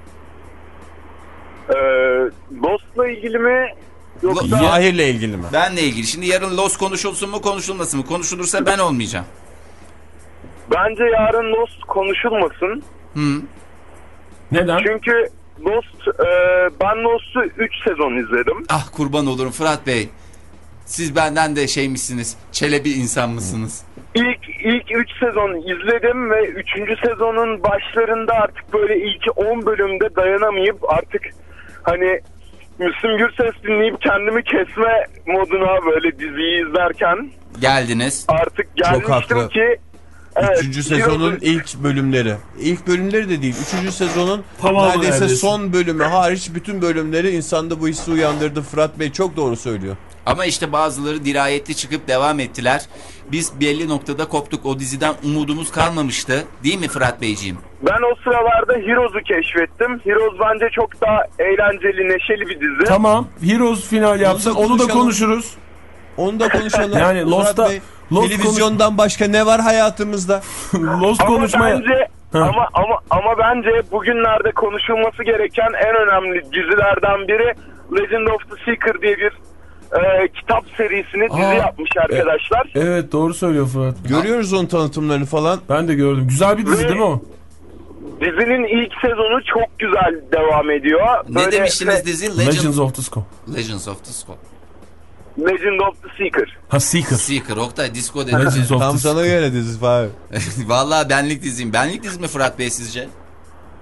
Ee, Lost'la ilgili mi? Yoksa... Fahir'le ilgili mi? Benle ilgili. Şimdi yarın Lost konuşulsun mu konuşulmasın mı? Konuşulursa ben olmayacağım. Bence yarın Lost konuşulmasın. Hı. Neden? Çünkü Lost, e, ben Lost'u üç sezon izledim. Ah kurban olurum Fırat Bey. Siz benden de şeymişsiniz, Çelebi insan mısınız? İlk ilk üç sezon izledim ve üçüncü sezonun başlarında artık böyle ilk on bölümde dayanamayıp artık hani Müslüm Gürses dinleyip kendimi kesme moduna böyle diziyi izlerken geldiniz. Artık gelmiştim ki evet, Üçüncü sezonun bir... ilk bölümleri. İlk bölümleri de değil. Üçüncü sezonun tamam, neredeyse neredeyse son bölümü hariç bütün bölümleri insanda bu hissi uyandırdı. Fırat Bey çok doğru söylüyor. Ama işte bazıları dirayetli çıkıp devam ettiler. Biz belli noktada koptuk. O diziden umudumuz kalmamıştı. Değil mi Fırat Beyciğim? Ben o sıralarda Heroes'u keşfettim. Heroes bence çok daha eğlenceli, neşeli bir dizi. Tamam. Heroes final yapsın. Onu da, onu da konuşuruz. Onu da konuşalım. Yani Lost'ta Lost televizyondan konuş... başka ne var hayatımızda? Lost konuşmaya. Bence, ama ama ama bence bugünlerde konuşulması gereken en önemli dizilerden biri Legend of the Seeker diye bir e, kitap serisini dizi Aa, yapmış arkadaşlar. E, evet doğru söylüyor Fırat. Görüyoruz onun tanıtımlarını falan. Ben de gördüm. Güzel bir dizi Ve, değil mi o? Dizinin ilk sezonu çok güzel devam ediyor. Ne Böyle demiştiniz ve... dizi? Legend... Legends of the Skull. Legends of the Skull. Legend of the Seeker. Ha Seeker. Seeker. Oktay disco dedi. Legends of Tam the sana göre dizi falan. Vallahi benlik diziyim. Benlik dizi mi Fırat Bey sizce?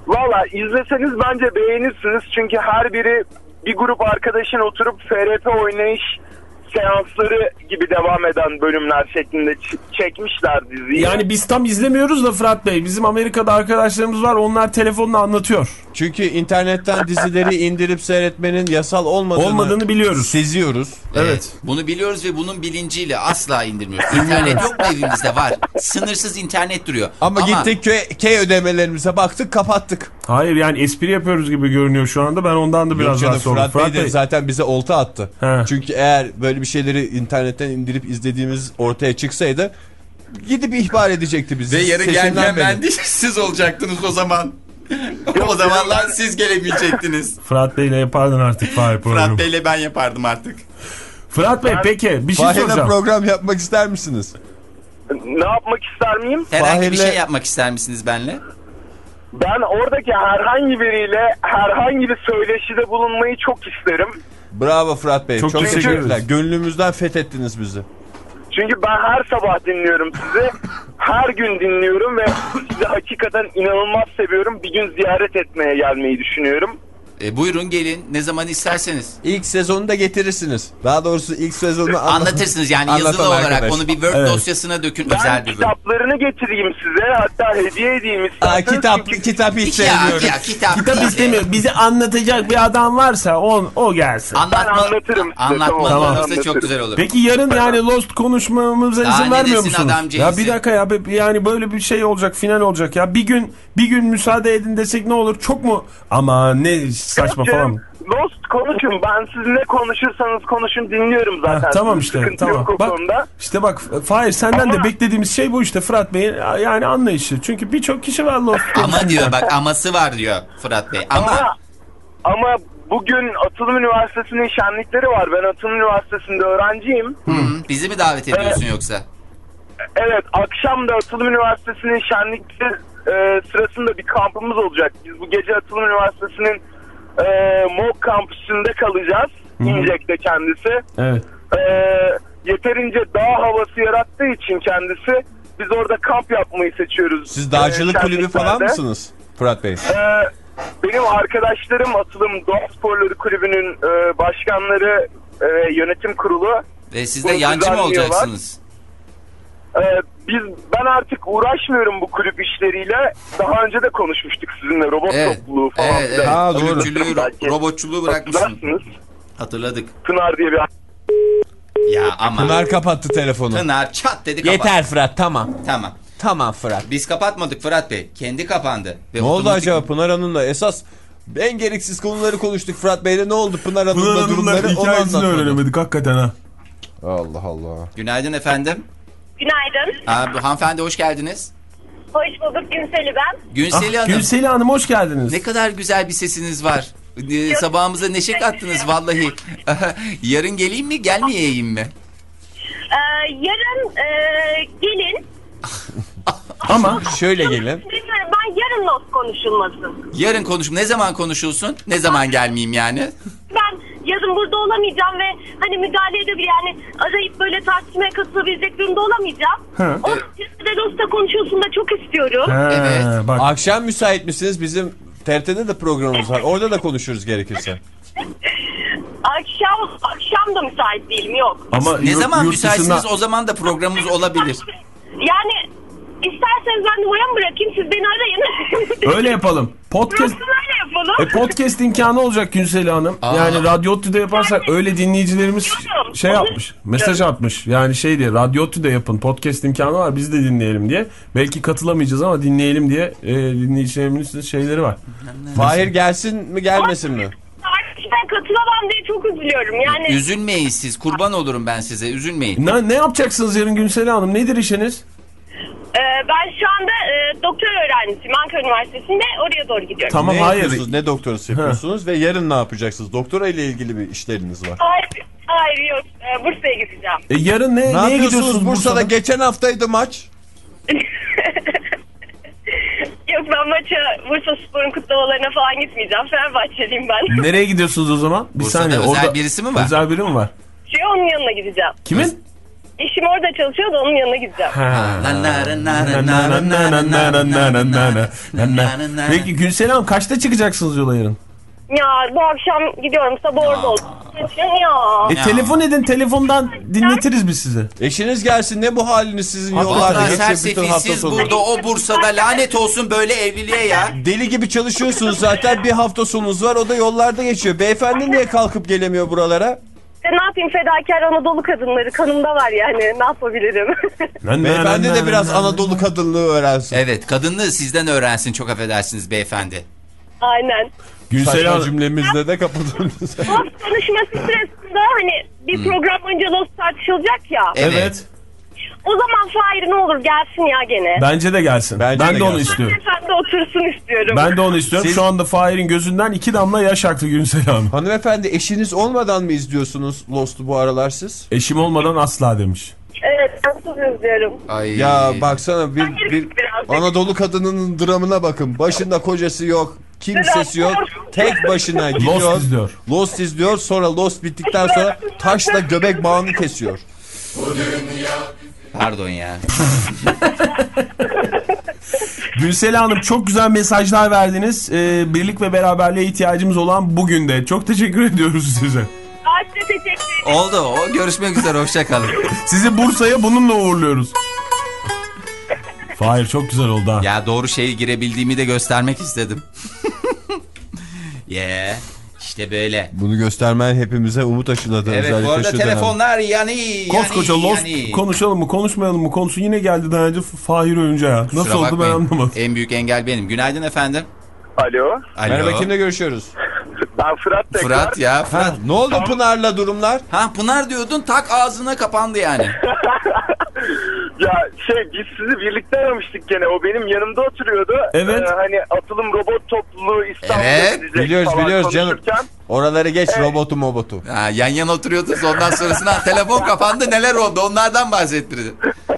Valla izleseniz bence beğenirsiniz. Çünkü her biri bir grup arkadaşın oturup F R P oynayış seansları gibi devam eden bölümler şeklinde ç- çekmişler diziyi. Yani biz tam izlemiyoruz da Fırat Bey. Bizim Amerika'da arkadaşlarımız var. Onlar telefonla anlatıyor. Çünkü internetten dizileri indirip seyretmenin yasal olmadığını, olmadığını biliyoruz. Seziyoruz. Evet. Evet. Bunu biliyoruz ve bunun bilinciyle asla indirmiyoruz. İnternet yok mu evimizde? Var. Sınırsız internet duruyor. Ama, Ama gittik K, K ödemelerimize baktık, kapattık. Hayır yani espri yapıyoruz gibi görünüyor şu anda. Ben ondan da biraz Yok daha canım, sordum. Fırat, Fırat Bey de Bey zaten bize olta attı. He. Çünkü eğer böyle bir şeyleri internetten indirip izlediğimiz ortaya çıksaydı gidip ihbar edecekti bizi. Ve yarın Seçimden gelmeyen beri. ben değil, siz olacaktınız o zaman. O zamanlar siz gelemeyecektiniz. Fırat Bey'le yapardın artık Fahir programı. Fırat Bey'le ben yapardım artık. Fırat Bey peki bir şey Fahir'le soracağım. program yapmak ister misiniz? Ne yapmak ister miyim? Herhangi bir Fahir'le- şey yapmak ister misiniz benle? Ben oradaki herhangi biriyle herhangi bir söyleşide bulunmayı çok isterim. Bravo Fırat Bey. Çok Çok, teşekkür teşekkürler. ederiz. Gönlümüzden fethettiniz bizi. Çünkü ben her sabah dinliyorum sizi. Her gün dinliyorum ve sizi hakikaten inanılmaz seviyorum. Bir gün ziyaret etmeye gelmeyi düşünüyorum. E, buyurun gelin ne zaman isterseniz. İlk sezonu da getirirsiniz. Daha doğrusu ilk sezonu anlat- Anlatırsınız yani anlatan yazılı olarak arkadaş. onu bir Word Evet. dosyasına dökün Ben özel bir bölüm. kitaplarını getireyim size. Hatta hediye edeyim Aa, isterseniz. kitap, Çünkü kitap hiç Ya, sevmiyorum. ya, kitap, Kitap istemiyor. Bizi anlatacak bir adam varsa o, o gelsin. Anlatma, Ben anlatırım size, Anlatmalı tamam. olursa Anlatırım. çok güzel olur. Peki yarın yani Lost konuşmamıza Daha izin ne vermiyor desin musunuz? adamcağızı? Ya bir dakika ya yani böyle bir şey olacak, final olacak ya. Bir gün bir gün müsaade edin desek ne olur? Çok mu? Ama ne saçma Canım, falan. Lost konuşun. Ben siz ne konuşursanız konuşun dinliyorum zaten. Ha, tamam işte Sıkıntı tamam. yok o Bak konuda. işte bak Fahir senden Ama- de beklediğimiz şey bu işte Fırat Bey'in yani anlayışı. Çünkü birçok kişi var Lost. Ama diyor bak aması var diyor Fırat Bey. Ama, Ama, ama bugün Atılım Üniversitesi'nin şenlikleri var. Ben Atılım Üniversitesi'nde öğrenciyim. Hı, bizi mi davet ediyorsun yoksa? Evet, akşam da Atılım Üniversitesi'nin şenlikleri e, sırasında bir kampımız olacak. Biz bu gece Atılım Üniversitesi'nin e, M O K kampüsünde kalacağız. İncek'te kendisi. Evet. E, yeterince dağ havası yarattığı için kendisi biz orada kamp yapmayı seçiyoruz. Siz dağcılık E, kulübü falan şenliklerde. mısınız Fırat Bey? E, benim arkadaşlarım Atılım Doğa Sporları Kulübü'nün e, başkanları e, yönetim kurulu. Ve siz de Bunu yancı mı düzenliyorlar. olacaksınız? Ee, biz ben artık uğraşmıyorum bu kulüp işleriyle. Daha önce de konuşmuştuk sizinle robot Evet. topluluğu falan. Evet, evet. Ha, doğru. Kulüpçülüğü, Belki robotçuluğu bırakmışsın. hatırlarsınız. Hatırladık. Pınar diye bir Ya ama Pınar, Pınar kapattı telefonu. çat dedi kapat. Yeter Fırat, tamam. Tamam. Tamam Fırat. Biz kapatmadık Fırat Bey. Kendi kapandı. Ve Ne oldu otomatik- acaba Pınar Hanım'la? Esas en gereksiz konuları konuştuk Fırat Bey'le. Ne oldu Pınar Hanım'la Bunların durumları? Onu hikayesini anlatmadı. öğrenemedik hakikaten ha. Allah Allah. Günaydın efendim. Günaydın. Abi, hanımefendi hoş geldiniz. Hoş bulduk Günseli ben. Günseli Ah, Hanım. Günseli Hanım hoş geldiniz. Ne kadar güzel bir sesiniz var. Ee, sabahımıza neşe kattınız vallahi. Yarın geleyim mi gelmeyeyim mi? Ee, yarın e, gelin. Ama Şöyle gelin. Ben yarın not konuşulmasın. Yarın konuş. Ne zaman konuşulsun? Ne zaman gelmeyeyim yani? Ben yarın burada olamayacağım ve hani müdahale edebilir yani arayıp böyle tartışmaya katılabilecek durumda olamayacağım. Ha. Onun için de Lost'ta konuşulsun da çok istiyorum. He, Evet. bak Akşam müsait misiniz? Bizim T R T'de de programımız var. Orada da konuşuruz gerekirse. Akşam akşam da müsait değilim yok. ama Ne yurt- zaman yurt müsaitsiniz dışında- o zaman da programımız olabilir. Yani isterseniz ben numaramı bırakayım siz beni arayın. Öyle yapalım. Podcast Nasıl öyle yapalım? E podcast imkanı olacak Günseli Hanım. Aa. Yani Radyo Otü'de yaparsak öyle dinleyicilerimiz Biliyorum. şey yapmış. Mesaj atmış. Yani şey diye Radyo Otü'de yapın podcast imkanı var biz de dinleyelim diye. Belki katılamayacağız ama dinleyelim diye e, dinleyicilerimizin şeyleri var. Fahir gelsin mi gelmesin mi? Ben katılamam diye çok üzülüyorum. Yani Üzülmeyin siz. Kurban olurum ben size. Üzülmeyin. Ne, ne yapacaksınız yarın Günseli Hanım? Nedir işiniz? e, ben şu anda e, doktor öğrencisiyim Ankara Üniversitesi'nde oraya doğru gidiyorum. Tamam ne hayır. yapıyorsunuz? Ne doktorası yapıyorsunuz? Ve yarın ne yapacaksınız? Doktora ile ilgili bir işleriniz var. Hayır, hayır yok. E, Bursa'ya gideceğim. E, yarın ne, Ne neye yapıyorsunuz gidiyorsunuz Bursa'da? Bursa'da? Geçen haftaydı maç. Yok ben maça Bursa Spor'un kutlamalarına falan gitmeyeceğim. Fenerbahçeliyim ben. Nereye gidiyorsunuz o zaman? Bir Bursa'da saniye. özel orada birisi mi var? Özel biri mi var? Şey onun yanına gideceğim. Kimin? Eşim orada çalışıyor da onun yanına gideceğim. Peki Gülsel Hanım kaçta çıkacaksınız yola yarın? Ya bu akşam gidiyorum, sabah orada olacağım. Ya. E telefon edin, telefondan dinletiriz biz sizi. Eşiniz gelsin, ne bu haliniz sizin Vallahi yollarda geçiyor bütün sersefil, hafta siz sonu. burada o Bursa'da lanet olsun böyle evliliğe ya. Deli gibi çalışıyorsunuz zaten, bir hafta sonunuz var, o da yollarda geçiyor. Beyefendi niye kalkıp gelemiyor buralara? E, ne yapayım, fedakar Anadolu kadınları kanımda var yani, ne yapabilirim? Beyefendi de biraz Anadolu kadınlığı öğrensin. Evet, kadınlığı sizden öğrensin, çok affedersiniz beyefendi. Aynen. Gülsel Hanım cümlemizle de kapatırdınız. Lost konuşması sırasında hani bir program boyunca Lost tartışılacak ya. Evet. Evet. O zaman Fahir ne olur gelsin ya gene. Bence de gelsin. Bence ben de de onu gelsin. istiyorum. Efendi otursun istiyorum. Ben de onu istiyorum. Siz- Şu anda Fahir'in gözünden iki damla yaş aktı Gülsel Hanım. Hanımefendi, eşiniz olmadan mı izliyorsunuz Lost'u bu aralar siz? Eşim olmadan asla demiş. Evet, ben çok özlüyorum. Ay. Ya baksana, bir, Hayır, bir birazcık. Anadolu kadınının dramına bakın. Başında kocası yok, kimsesi yok. Tek başına gidiyor. Lost izliyor. Lost izliyor. Sonra Lost bittikten sonra taşla göbek bağını kesiyor. Pardon ya. Gülsel Hanım çok güzel mesajlar verdiniz. Ee, birlik ve beraberliğe ihtiyacımız olan bugün de. Çok teşekkür ediyoruz size. Ay, size teşekkür ederim. Oldu, o görüşmek üzere, hoşça kalın. Sizi Bursa'ya bununla uğurluyoruz. Fahir çok güzel oldu ha. Ya doğru şeye girebildiğimi de göstermek istedim. Yeah. İşte böyle. Bunu göstermen hepimize umut aşıladı. Evet, bu arada telefonlar yani. Koskoca yani, Lost yani. konuşalım mı konuşmayalım mı konusu yine geldi daha önce Fahir Önce ya. Nasıl Kusura oldu ben bakmayın. anlamadım. En büyük engel benim. Günaydın efendim. Alo. Alo. Merhaba, kimle görüşüyoruz? Ben Fırat tekrar. Fırat ya. Fırat. Ha, ne oldu Pınar'la durumlar? Ha Pınar diyordun, tak ağzına kapandı yani. Ya şey, biz sizi birlikte aramıştık gene. O benim yanımda oturuyordu. Evet. Ee, hani atılım robot topluluğu İstanbul'da Evet, gidecek Biliyoruz falan biliyoruz canım. konuşurken. Oraları geç, robotu mobotu. Ha, yan yana oturuyordunuz, ondan sonrasında telefon kapandı, neler oldu onlardan bahsettirdi.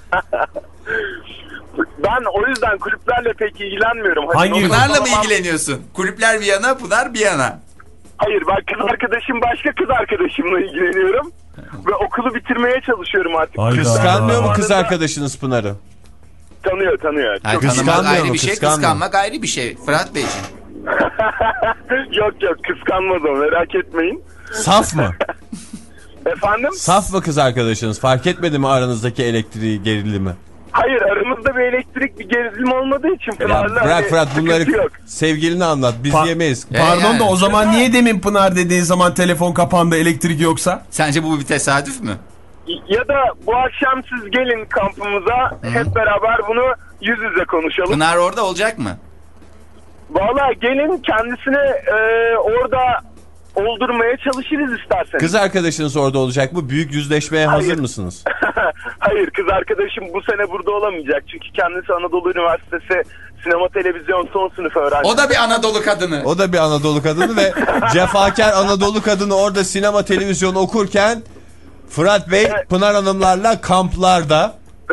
Ben o yüzden kulüplerle pek ilgilenmiyorum. Hani Hangi- robot Pınar'la mı olamam. ilgileniyorsun? Kulüpler bir yana, Pınar bir yana. Hayır, ben kız arkadaşım başka kız arkadaşımla ilgileniyorum. Ve okulu bitirmeye çalışıyorum artık. Hayda. Kıskanmıyor mu kız Arada- arkadaşınız Pınar'ı? Tanıyor tanıyor. Hayır, Çok- tanımak Kıskanmıyor ayrı mu? bir şey, Kıskanmıyor. kıskanmak ayrı bir şey. Fırat Beyciğim. yok yok, kıskanmaz o, merak etmeyin. Saf mı? Efendim? Saf mı kız arkadaşınız? Fark etmedi mi aranızdaki elektriği, gerilimi? Hayır, aramızda bir elektrik, bir gerilim olmadığı için Ya Pınar'la bırak hani Fırat, bunları sıkıntı yok. sevgilini anlat. Biz Pa- yemeyiz. Pardon yani. da o zaman niye demin Pınar dediğin zaman telefon kapandı elektrik yoksa? Sence bu bir tesadüf mü? Ya da bu akşam siz gelin kampımıza, hep beraber bunu yüz yüze konuşalım. Pınar orada olacak mı? Valla gelin, kendisini e, orada oldurmaya çalışırız isterseniz. Kız arkadaşınız orada olacak mı? Büyük yüzleşmeye hazır Hayır. mısınız? Hayır, kız arkadaşım bu sene burada olamayacak. Çünkü kendisi Anadolu Üniversitesi sinema televizyon son sınıf öğrencisi. O da bir Anadolu kadını. O da bir Anadolu kadını ve cefakar Anadolu kadını orada sinema televizyon okurken Fırat Bey Pınar Hanımlarla kamplarda,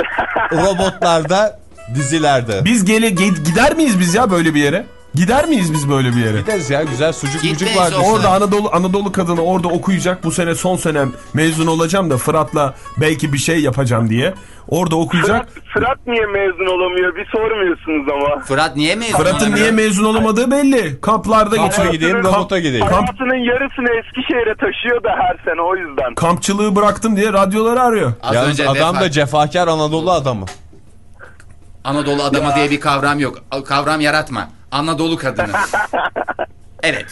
robotlarda, dizilerde. Biz gele ge- gider miyiz biz ya böyle bir yere? Gider miyiz biz böyle bir yere? Gideriz ya, güzel sucuk Gitmeyiz mucuk var. o- Orada Anadolu Anadolu kadını orada okuyacak. Bu sene son senem mezun olacağım da Fırat'la belki bir şey yapacağım diye. Orada okuyacak. Fırat, Fırat niye mezun olamıyor? Bir sormuyorsunuz ama. Fırat niye mezun Fırat'ın olamıyor? niye mezun olamadığı belli. Kamplarda Kampa geçiyor. gideyim, Kamp- robota gideyim. Hayatının yarısını Eskişehir'e taşıyor da her sene, o yüzden. Kampçılığı bıraktım diye radyoları arıyor. Az Yalnız önce adam vefat- da cefakar Anadolu adamı. Anadolu adamı diye bir kavram yok. Kavram yaratma. Anadolu kadını. Evet.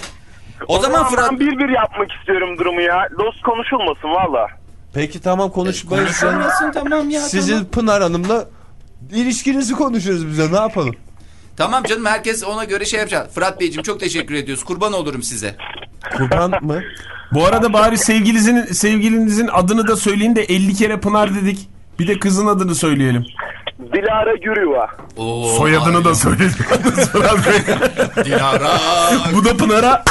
O zaman Fırat... Ben bir bir yapmak istiyorum durumu ya. Lost konuşulmasın valla. Peki tamam, konuşmayız. canım. Konuşulmasın, tamam ya. Sizin Tamam. Pınar Hanım'la ilişkinizi konuşuruz bize, ne yapalım? Tamam canım, herkes ona göre şey yapacak. Fırat Beyciğim çok teşekkür ediyoruz. Kurban olurum size. Kurban mı? Bu arada bari sevgilinizin sevgilinizin adını da söyleyin de elli kere Pınar dedik. Bir de kızın adını söyleyelim. Dilara Gürüva. Oo, Soyadını da söyledik. Fırat Bey. Dilara. Bu da Pınar'a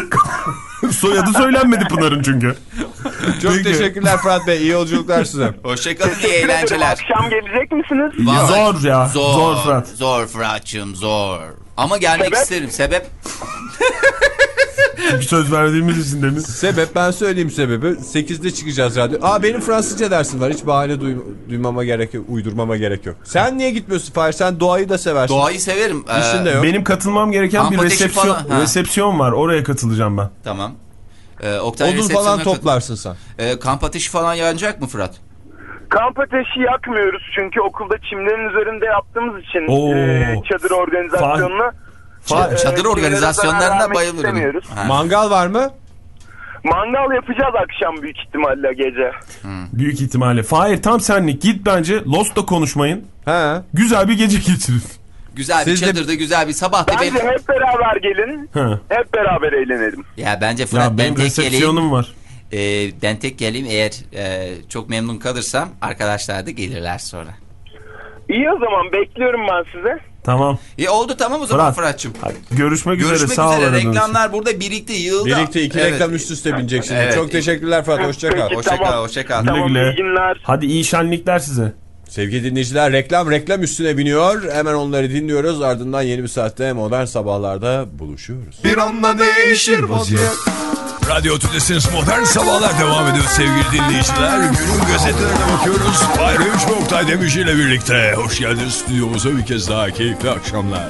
soyadı söylenmedi Pınar'ın çünkü. Çok Peki. teşekkürler Fırat Bey, iyi yolculuklar size. Hoşçakalın, iyi eğlenceler. Akşam gelecek misiniz? Vallahi- Zor ya. Zor, Zor Fırat. Zor Fırat'cığım, zor. Ama gelmek Sebep? isterim. Sebep? Çünkü söz verdiğimiz için demin. Sebep ben söyleyeyim sebebi. sekizde çıkacağız radyo. Aa benim Fransızca dersim var. Hiç bahane duym- duymama gerek yok. Uydurmama gerek yok. Sen niye gitmiyorsun Fahir? Sen doğayı da seversin. Doğayı severim. İşin de Ee, yok. Benim katılmam gereken Kamp bir ateşi resepsiyon, falan, ha. resepsiyon var. Oraya katılacağım ben. Tamam. Ee, Oktay Odun resepsiyona falan kat- toplarsın sen. Ee, kamp ateşi falan yanacak mı Fırat? Kamp ateşi yakmıyoruz çünkü okulda çimlerin üzerinde yaptığımız için Oo. e, çadır organizasyonunu. Fa- e, Çadır çimlere organizasyonlarına zarar vermek bayılırım. istemiyoruz. Ha. Mangal var mı? Mangal yapacağız akşam büyük ihtimalle gece. Büyük ihtimalle. Fahir tam senlik. Git bence. Lost'ta konuşmayın. He. Güzel bir gece geçirin. Güzel bir Siz de- çadırda, güzel bir sabah da Bence benim... hep beraber gelin. Ha. Hep beraber eğlenelim. Ya bence Fırat Ya ben benim tek resepsiyonum geleyim. var. Ee, ben tek geleyim eğer e, çok memnun kalırsam arkadaşlar da gelirler sonra. İyi o zaman bekliyorum ben size. Tamam. İyi oldu tamam o zaman Fırat. Fırat'cığım. Hadi, görüşmek, üzere. Görüşmek Sağ ol üzere. aradığınız için. Reklamlar burada birikti yığıldı. Birlikte iki Evet. reklam üst üste binecek şimdi. Evet. Çok teşekkürler Fırat. Hoşça kal. Peki, Hoşça kal, tamam. hoşça kal. Güle Tamam, güle. iyi günler. Hadi iyi şenlikler size. Sevgili dinleyiciler reklam reklam üstüne biniyor. Hemen onları dinliyoruz. Ardından yeni bir saatte Modern Sabahlar'da buluşuyoruz. Bir anda değişir vaziyet. Radyo Tülesi'niz Modern Sabahlar devam ediyor sevgili dinleyiciler. Günün gazetelerine bakıyoruz. Fahir Öğünç ve Oktay Demirci ile birlikte. Hoş geldiniz stüdyomuza bir kez daha. Keyifli akşamlar.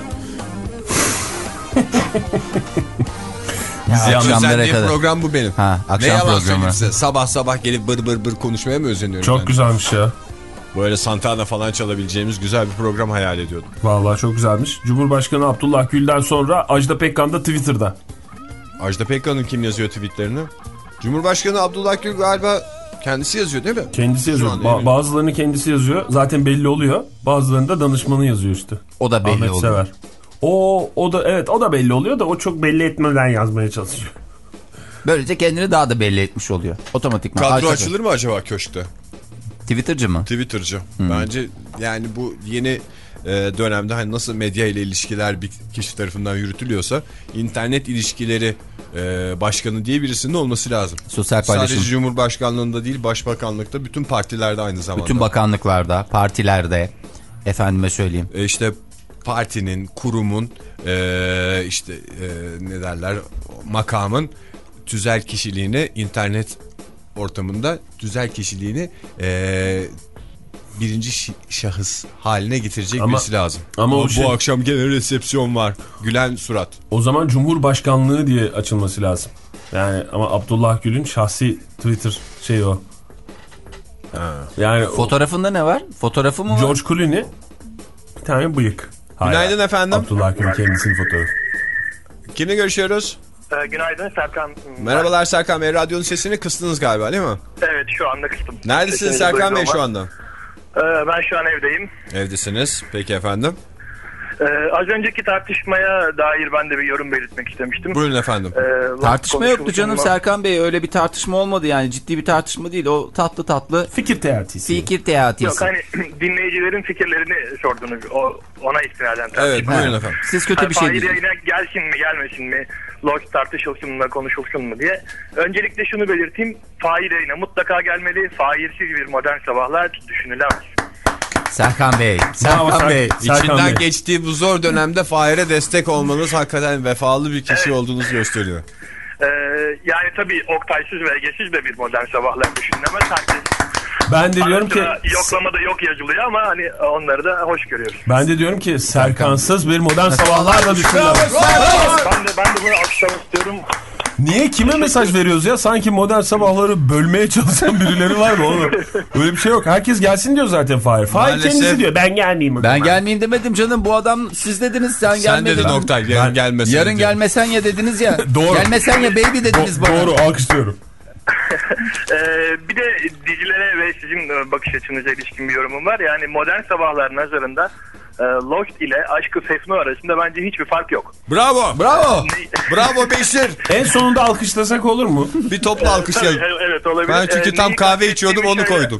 Ya, akşamlara Özendiğim kadar. program bu benim. Ha, akşam ne yalan programı. söyleyeyim size. Sabah sabah gelip bır bır bır konuşmaya mı özeniyorum? Çok ben? güzelmiş ya. Böyle Santana falan çalabileceğimiz güzel bir program hayal ediyordum. Vallahi çok güzelmiş. Cumhurbaşkanı Abdullah Gül'den sonra Ajda Pekkan da Twitter'da. Ajda Pekkan'ın kim yazıyor tweetlerini? Cumhurbaşkanı Abdullah Gül galiba kendisi yazıyor değil mi? Kendisi yazıyor. Şu an Ba- eminim. bazılarını kendisi yazıyor. Zaten belli oluyor. Bazılarını da danışmanı yazıyor işte. O da belli Ahmet oluyor. Sever. O o da evet o da belli oluyor da o çok belli etmeden yazmaya çalışıyor. Böylece kendini daha da belli etmiş oluyor. Otomatikman. Kadro Arka- açılır mı acaba köşkte? Twitter'cı mı? Twitter'cı. Bence yani bu yeni e, dönemde hani nasıl medya ile ilişkiler bir kişi tarafından yürütülüyorsa internet ilişkileri e, başkanı diye birisinin olması lazım. Sosyal paylaşım. Sadece Cumhurbaşkanlığında değil Başbakanlıkta bütün partilerde aynı zamanda. Bütün bakanlıklarda, partilerde, efendime söyleyeyim. E, işte partinin, kurumun e, işte e, ne derler makamın tüzel kişiliğini internet ortamında tüzel kişiliğini e, birinci şi- şahıs haline getirecek Ama- birisi lazım. ama o bu şey- akşam gene resepsiyon var. Gülen surat. O zaman Cumhurbaşkanlığı diye açılması lazım. Yani ama Abdullah Gül'ün şahsi Twitter şeyi o. Yani o- Fotoğrafında ne var? Fotoğrafı mı var? George Clooney bir tane bıyık. Hayır. Günaydın efendim. Abdullah Gül kendisinin fotoğrafı. Kimle görüşüyoruz? Ee, günaydın Serkan. Merhabalar Serkan Bey. Radyonun sesini kıstınız galiba değil mi? Evet şu anda kıstım. Neredesiniz Sesinizi Serkan Bey duydum şu ama. anda? Ee, ben şu an evdeyim. Evdesiniz. Peki efendim. Ee, az önceki tartışmaya dair ben de bir yorum belirtmek istemiştim. Buyurun efendim. Ee, Tartışma yoktu konuşulsun canım mu? Serkan Bey. Öyle bir tartışma olmadı yani. Ciddi bir tartışma değil. O tatlı tatlı Fikir teatisi. fikir teatisi. Yok hani dinleyicilerin fikirlerini sordunuz. O, ona istinaden tartışma. Evet buyurun efendim. Siz kötü bir şey Fahir diyeceksiniz. yayına gelsin mi gelmesin mi? Loş tartışılsın mı konuşulsun mu diye. Öncelikle şunu belirteyim. Fahir yayına mutlaka gelmeli. Fahirsiz bir modern sabahlar düşünülemez. Serkan Bey. Bravo, Serkan Serkan. Bey. Serkan İçinden Bey. geçtiği bu zor dönemde Fahir'e destek olmanız hakikaten vefalı bir kişi olduğunuzu gösteriyor. Ee, yani tabii Oktaysız ve Ege'siz de bir modern sabahlar düşünülemez. Herkes Ben de diyorum ki Arada yoklamada yok yazılıyor ama hani onları da hoş görüyoruz. ben de diyorum ki Serkansız bir modern sabahlar da düşünülemez. Ben de ben de bunu alkışlamak istiyorum. Niye kime mesaj veriyoruz ya? Sanki modern sabahları bölmeye çalışan birileri var mı oğlum? Öyle bir şey yok. Herkes gelsin diyor zaten Fahir. Fahir Maalesef- kendisi diyor. Ben gelmeyeyim. Ben gelmeyeyim demedim canım. Bu adam siz dediniz sen, Sen gelmedin. dedin Oktay yarın gelmesin. Yarın diye. gelmesen ya dediniz ya. Doğru. Gelmesen ya baby dediniz Do- bana. doğru alkışlıyorum. Ee, bir de dizilere ve sizin e, bakış açınıza ilişkin bir yorumum var. Yani modern sabahlar nazarında e, Lost ile Aşk-ı Fefnu arasında bence hiçbir fark yok. Bravo. Bravo. Bravo Beşir. En sonunda alkışlasak olur mu? Bir topla alkışlayalım. Tabii, evet olabilir. Ben çünkü Ee, tam neyi kahve içiyordum onu kastettiğimi şöyle- koydum.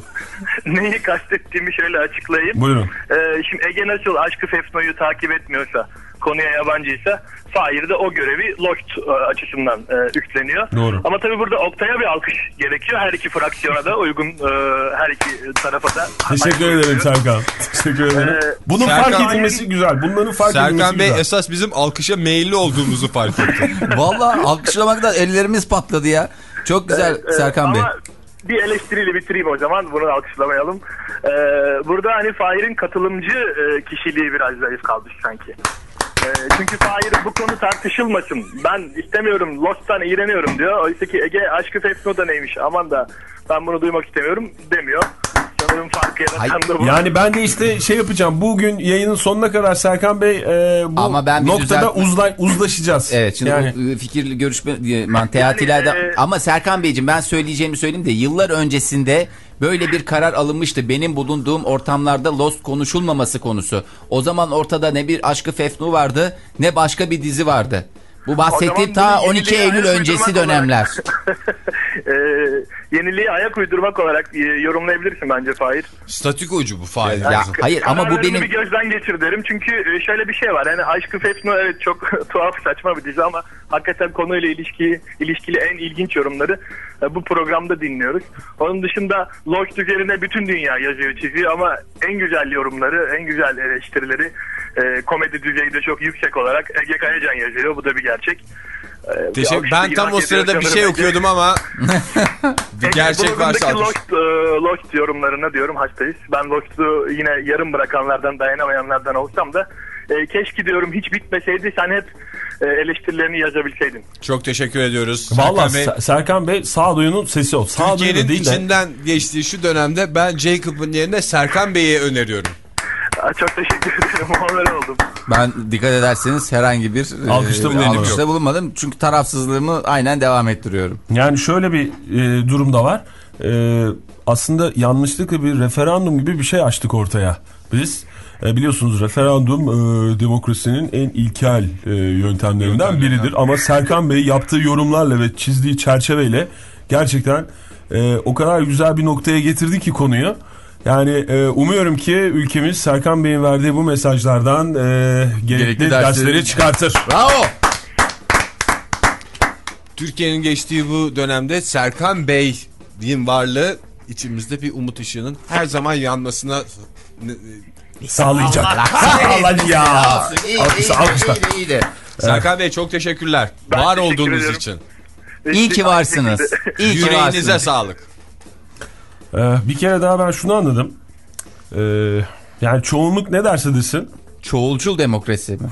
Neyi kastettiğimi şöyle açıklayayım. Buyurun. Ee, şimdi Ege nasıl Aşk-ı Fefnu'yu takip etmiyorsa, konuya yabancıysa Fahir de o görevi Lost e, açısından e, üstleniyor. Doğru. Ama tabii burada Oktay'a bir alkış gerekiyor. Her iki fraksiyona da uygun, e, her iki tarafa da. Teşekkür ederim Serkan. Teşekkür ederim. Ee, Bunun Serkan- fark edilmesi güzel. Bunların fark edilmesi Serkan Bey güzel. esas bizim alkışa meyilli olduğumuzu fark etti. Vallahi alkışlamaktan ellerimiz patladı ya. Çok güzel Evet, Serkan Bey. Ama bir eleştiriyle bitireyim o zaman. Bunu alkışlamayalım. Ee, burada hani Fahir'in katılımcı e, kişiliği biraz zayıf kalmış sanki. Ee, çünkü Fahir bu konu tartışılmasın. Ben istemiyorum, Lost'tan iğreniyorum diyor. Oysa ki Ege aşkı Fesno da neymiş, aman da ben bunu duymak istemiyorum demiyor. Sanırım farkı yaratan da bu. Yani ben de işte şey yapacağım. Bugün yayının sonuna kadar Serkan Bey e, bu Ama ben bir noktada düzeltme- uzla, uzlaşacağız. Evet şimdi yani, bu fikirli görüşme manteatilerde Yani, e- ama Serkan Beyciğim ben söyleyeceğimi söyleyeyim de yıllar öncesinde böyle bir karar alınmıştı. Benim bulunduğum ortamlarda Lost konuşulmaması konusu. O zaman ortada ne bir Aşkı Fefnu vardı ne başka bir dizi vardı. Bu bahsettiğim ta on iki Eylül öncesi dönemler. e, yeniliğe ayak uydurmak olarak e, yorumlayabilirsin bence Fahir. Statükocu bu Fahir. Ya, hayır ama bu Kararlarını benim... bir gözden geçir derim. Çünkü e, şöyle bir şey var. Yani Aşkı Fesno evet çok tuhaf, saçma bir dizi ama hakikaten konuyla ilişki, ilişkili en ilginç yorumları e, bu programda dinliyoruz. Onun dışında Lost üzerine bütün dünya yazıyor, çiziyor ama en güzel yorumları, en güzel eleştirileri e, komedi düzeyi de çok yüksek olarak Ege Kayacan yazıyor. Bu da bir gerçek. E, bir Teşekkür. alkış Ben da tam hak o ediyor sırada bir sanırım şey Ege. okuyordum ama bir gerçek Blogundaki varsa alkış. Lost, e, Lost yorumlarına diyorum hastayız. Ben Lost'u yine yarım bırakanlardan, dayanamayanlardan olsam da e, keşke diyorum hiç bitmeseydi, sen hep e, eleştirilerini yazabilseydin. Çok teşekkür ediyoruz. Vallahi Serkan Bey, Ser- Serkan Bey sağduyunun sesi o. Sağduyu Türkiye'nin değil de. içinden geçtiği şu dönemde ben Jacob'ın yerine Serkan Bey'i öneriyorum. Aa, çok teşekkür ederim. Muamele oldum. Ben dikkat ederseniz herhangi bir Alkışta e, bulunmadım. alkışta bulunmadım. Çünkü tarafsızlığımı aynen devam ettiriyorum. Yani şöyle bir e, durum da var. E, aslında yanlışlıkla bir referandum gibi bir şey açtık ortaya. Biz e, biliyorsunuz referandum e, demokrasinin en ilkel e, yöntemlerinden biridir. Ama Serkan Bey yaptığı yorumlarla ve çizdiği çerçeveyle gerçekten e, o kadar güzel bir noktaya getirdi ki konuyu. Yani e, umuyorum ki ülkemiz Serkan Bey'in verdiği bu mesajlardan e, gerekli, Gerekli dersleri, dersleri çıkartır. Bravo! Türkiye'nin geçtiği bu dönemde Serkan Bey'in varlığı içimizde bir umut ışığının her zaman yanmasına Sağlayacak. Sağlayacak ya. Alkışla, alkışla. Serkan Bey çok teşekkürler. Ben Var teşekkür olduğunuz ederim. için. İyi ki varsınız. İyi ki Yüreğinize varsınız. sağlık. Ee, bir kere daha ben şunu anladım. Ee, yani çoğunluk ne derse desin. Çoğulcul demokrasi mi?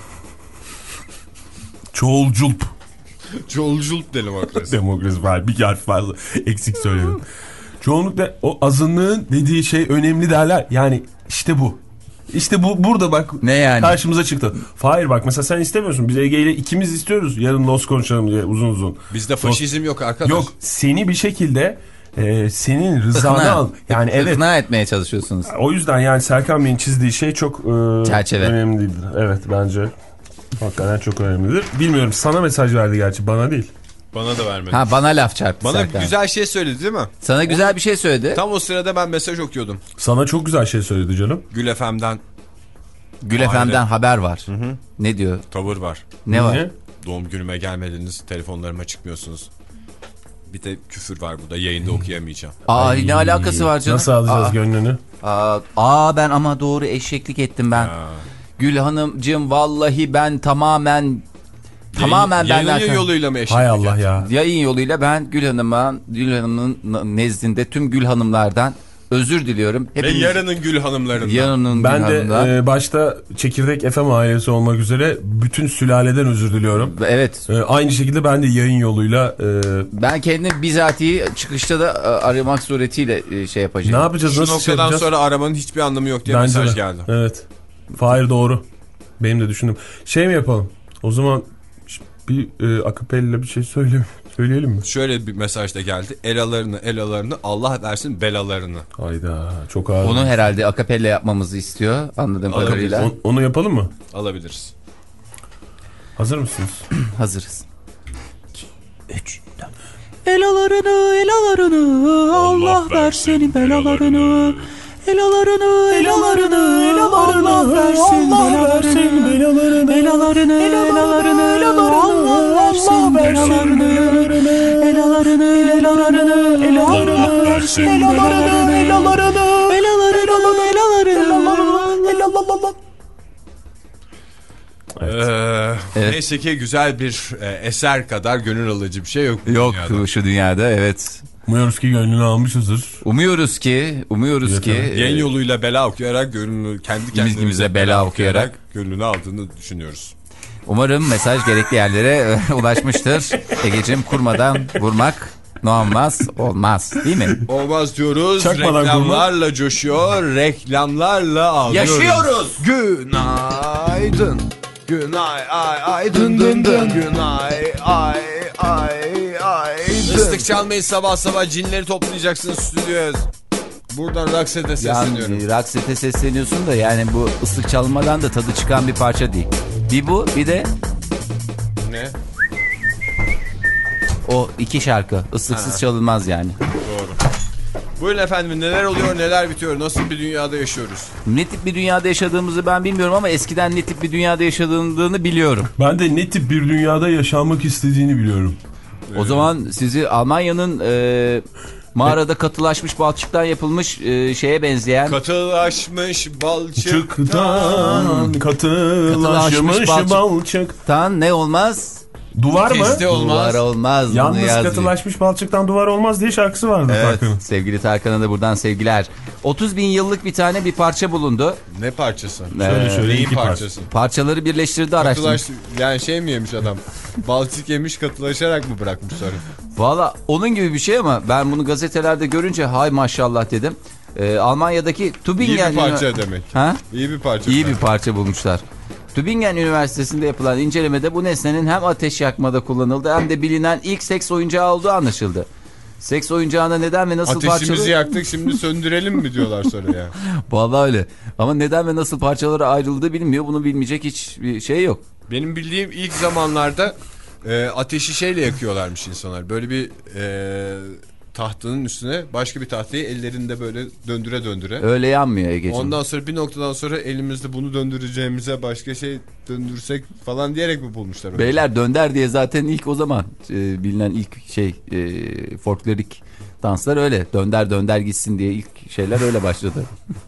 Çoğulculp. Çoğulculuk demokrasi. Demokrasi var. Bir harf fazla eksik söyledim. Çoğunluk da o azınlığın dediği şey önemli derler. Yani işte bu. İşte bu burada bak. Ne yani? Karşımıza çıktı. Hayır bak mesela sen istemiyorsun. Biz Ege ile ikimiz istiyoruz. Yarın Lost konuşalım diye uzun uzun. Bizde faşizm yok arkadaş. Yok seni bir şekilde e, senin rızanı İkna. al. Yani evet. İkna etmeye çalışıyorsunuz. O yüzden yani Serkan Bey'in çizdiği şey çok e, Çerçeve. önemlidir. Evet bence hakikaten çok önemlidir. Bilmiyorum sana mesaj verdi gerçi bana değil. Bana da vermedi. Ha bana laf çarptı Bana Serkan. güzel şey söyledi değil mi? Sana güzel bir şey söyledi. Tam o sırada ben mesaj okuyordum. Sana çok güzel şey söyledi canım. Gül F M'den Gül F M'den haber var. Hı hı. Ne diyor? tavır var. Ne var? Niye? Doğum günüme gelmediniz, telefonlarıma çıkmıyorsunuz. Bir de küfür var burada, yayında okuyamayacağım. Aa ne alakası var canım? Nasıl alacağız Aa, gönlünü? aa, aa ben ama doğru eşeklik ettim ben. Ha. Gül Hanımcığım vallahi ben tamamen tamamen Yayın, benden yayın yoluyla mı eşitlik? Hay Allah ya. yayın yoluyla ben Gül Hanım'ın Gül Hanım'ın nezdinde tüm Gül Hanımlardan özür diliyorum. Ve yarının Gül Hanımlarından. yarının Ben Gül de Hanım'dan. e, başta Çekirdek F M ailesi olmak üzere bütün sülaleden özür diliyorum. Evet. E, aynı şekilde ben de yayın yoluyla e, Ben kendim bizatihi çıkışta da e, aramak suretiyle e, şey yapacağım. ne yapacağız? Şu Nasıl şey noktadan yapacağız? sonra aramanın hiçbir anlamı yok diye Bence mesaj de. geldi. Evet. Fahir doğru. Benim de düşündüm. Şey mi yapalım? O zaman bir e, akapella bir şey söyle, söyleyelim mi? Şöyle bir mesaj da geldi. Elalarını elalarını Allah versin belalarını. Hayda çok ağır. Onu herhalde akapella yapmamızı istiyor anladığım Alabiliriz. kadarıyla. On- onu yapalım mı? Alabiliriz. Hazır mısınız? Hazırız. üç Elalarını, elalarını, Allah versin belalarını. Elalarını, elalarını, elalarını Allah versin, Allah versin belalarını, elalarını, elalarını, Allah versin belalarını, elalarını, elalarını, elalarını versin belalarını, elalarını, elalarını, elalarını, elalarını. Evet. Ee, evet. Neyse ki güzel bir e, eser kadar gönül alıcı bir şey yok. Yok dünyada. Şu dünyada, evet. Umuyoruz ki gönlünü almışızdır. Umuyoruz ki, umuyoruz evet, ki. Evet. Yayın yoluyla bela okuyarak gönlünü kendi kendimize bela, bela okuyarak, okuyarak gönlünü aldığını düşünüyoruz. Umarım mesaj gerekli yerlere ulaşmıştır. Egeciğim, kurmadan vurmak ne olmaz, olmaz değil mi? Olmaz diyoruz. Çakmadan reklamlarla kurmak. Coşuyor, reklamlarla ağlıyoruz. Yaşıyoruz. Günaydın. Günay ay ay dın dın dın. Günay ay ay ay dın. Islık çalmayı sabah sabah cinleri toplayacaksınız stüdyoya. Buradan Rakset'e sesleniyorum. Yani Rakset'e sesleniyorsun da yani bu ıslık çalmadan da tadı çıkan bir parça değil. Bir bu, bir de ne? O iki şarkı ıslıksız ha. çalınmaz yani. Doğru. Buyurun efendim, neler oluyor, neler bitiyor, nasıl bir dünyada yaşıyoruz? Ne tip bir dünyada yaşadığımızı ben bilmiyorum ama eskiden ne tip bir dünyada yaşadığını biliyorum. Ben de ne tip bir dünyada yaşamak istediğini biliyorum. O ee... zaman sizi Almanya'nın e, mağarada katılaşmış balçıktan yapılmış e, şeye benzeyen... Katılaşmış balçıktan... Katılaşmış, katılaşmış balçıktan ne olmaz? Duvar mı? Testi olmaz. Duvar olmaz. Yalnız katılaşmış balçıktan duvar olmaz diye şarkısı vardı evet, Tarkan'ın. Sevgili Tarkan'a da buradan sevgiler. otuz bin yıllık bir tane bir parça bulundu. Ne parçası? Ee, şöyle şöyle neyin iki parçası? Parçaları birleştirdi, araştırdı. Katılaş, yani şey mi yemiş adam? Balçık yemiş, katılaşarak mı bırakmış sonra? Valla onun gibi bir şey ama ben bunu gazetelerde görünce hay maşallah dedim. Ee, Almanya'daki Tübingen... İyi bir parça demek. Ha? İyi bir parça. İyi bir parça bulmuşlar. Tübingen Üniversitesi'nde yapılan incelemede bu nesnenin hem ateş yakmada kullanıldığı hem de bilinen ilk seks oyuncağı olduğu anlaşıldı. Seks oyuncağına neden ve nasıl Ateşimizi parçaları... Ateşimizi yaktık, şimdi söndürelim mi diyorlar sonra ya. Vallahi öyle. Ama neden ve nasıl parçalara ayrıldığı bilinmiyor. Bunu bilmeyecek hiçbir şey yok. Benim bildiğim ilk zamanlarda e, ateşi şeyle yakıyorlarmış insanlar. Böyle bir... E, tahtanın üstüne başka bir tahtayı ellerinde böyle döndüre döndüre. Öyle yanmıyor Egeciğim. Ondan sonra bir noktadan sonra elimizde bunu döndüreceğimize başka şey döndürsek falan diyerek mi bulmuşlar? Öyle? Beyler dönder diye zaten ilk o zaman e, bilinen ilk şey e, folklorik danslar öyle. Dönder dönder gitsin diye ilk şeyler öyle başladı.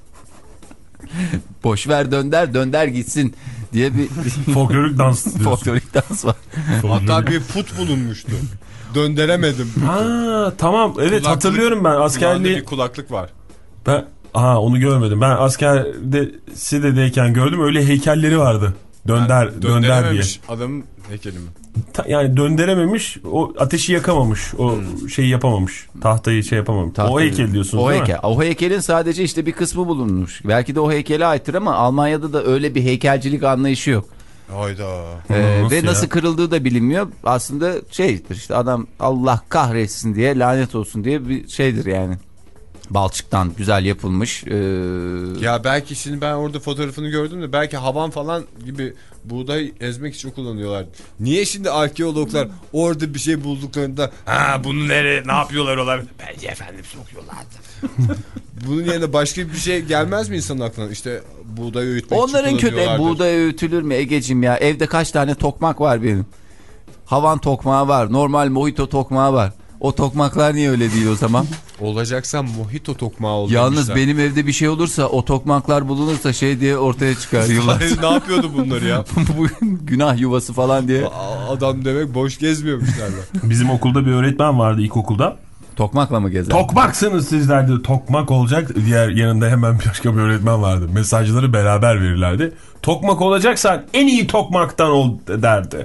Boşver dönder dönder gitsin diye bir folklorik dans folklorik dans var. Hatta bir put bulunmuştu. Döndüremedim. Ha tamam evet kulaklık, hatırlıyorum ben askerliği. Bir kulaklık var. Ben aha onu görmedim. Ben askerde Side'deyken gördüm, öyle heykelleri vardı. Dönder yani, dönder diye. Adamın heykeli mi? Ta, yani döndürememiş, o ateşi yakamamış, o hmm. şeyi yapamamış, tahtayı şey yapamamış. Tahtayı, o heykel diyorsunuz o değil heykel. mi? O heykelin sadece işte bir kısmı bulunmuş. Belki de o heykele aittir ama Almanya'da da öyle bir heykelcilik anlayışı yok. Hayda. Ee, nasıl ve nasıl ya? Kırıldığı da bilinmiyor. Aslında şeydir işte, adam Allah kahretsin diye, lanet olsun diye bir şeydir yani. Balçıktan güzel yapılmış. Ee... Ya belki şimdi ben orada fotoğrafını gördüm de belki havan falan gibi buğday ezmek için kullanıyorlar. Niye şimdi arkeologlar orada bir şey bulduklarında ha bunu nereye ne yapıyorlar onlar? Bence efendim sokuyorlardı. Bunun yerine başka bir şey gelmez mi insanın aklına? İşte buğday öğütmek onların için kötü buğday öğütülür mü Egeciğim ya? Evde kaç tane tokmak var benim? Havan tokmağı var. Normal mojito tokmağı var. O tokmaklar niye öyle değil o zaman? Olacaksa mojito tokmağı oldu. Yalnız benim evde bir şey olursa, o tokmaklar bulunursa şey diye ortaya çıkar. Ne yapıyordu bunlar ya? Günah yuvası falan diye. Adam demek boş gezmiyormuşlar. Bizim okulda bir öğretmen vardı ilkokulda. Tokmakla mı gezer? Tokmaksınız sizler de, tokmak olacak. Diğer yanında hemen başka bir öğretmen vardı. Mesajları beraber verirlerdi. Tokmak olacaksan en iyi tokmaktan ol derdi.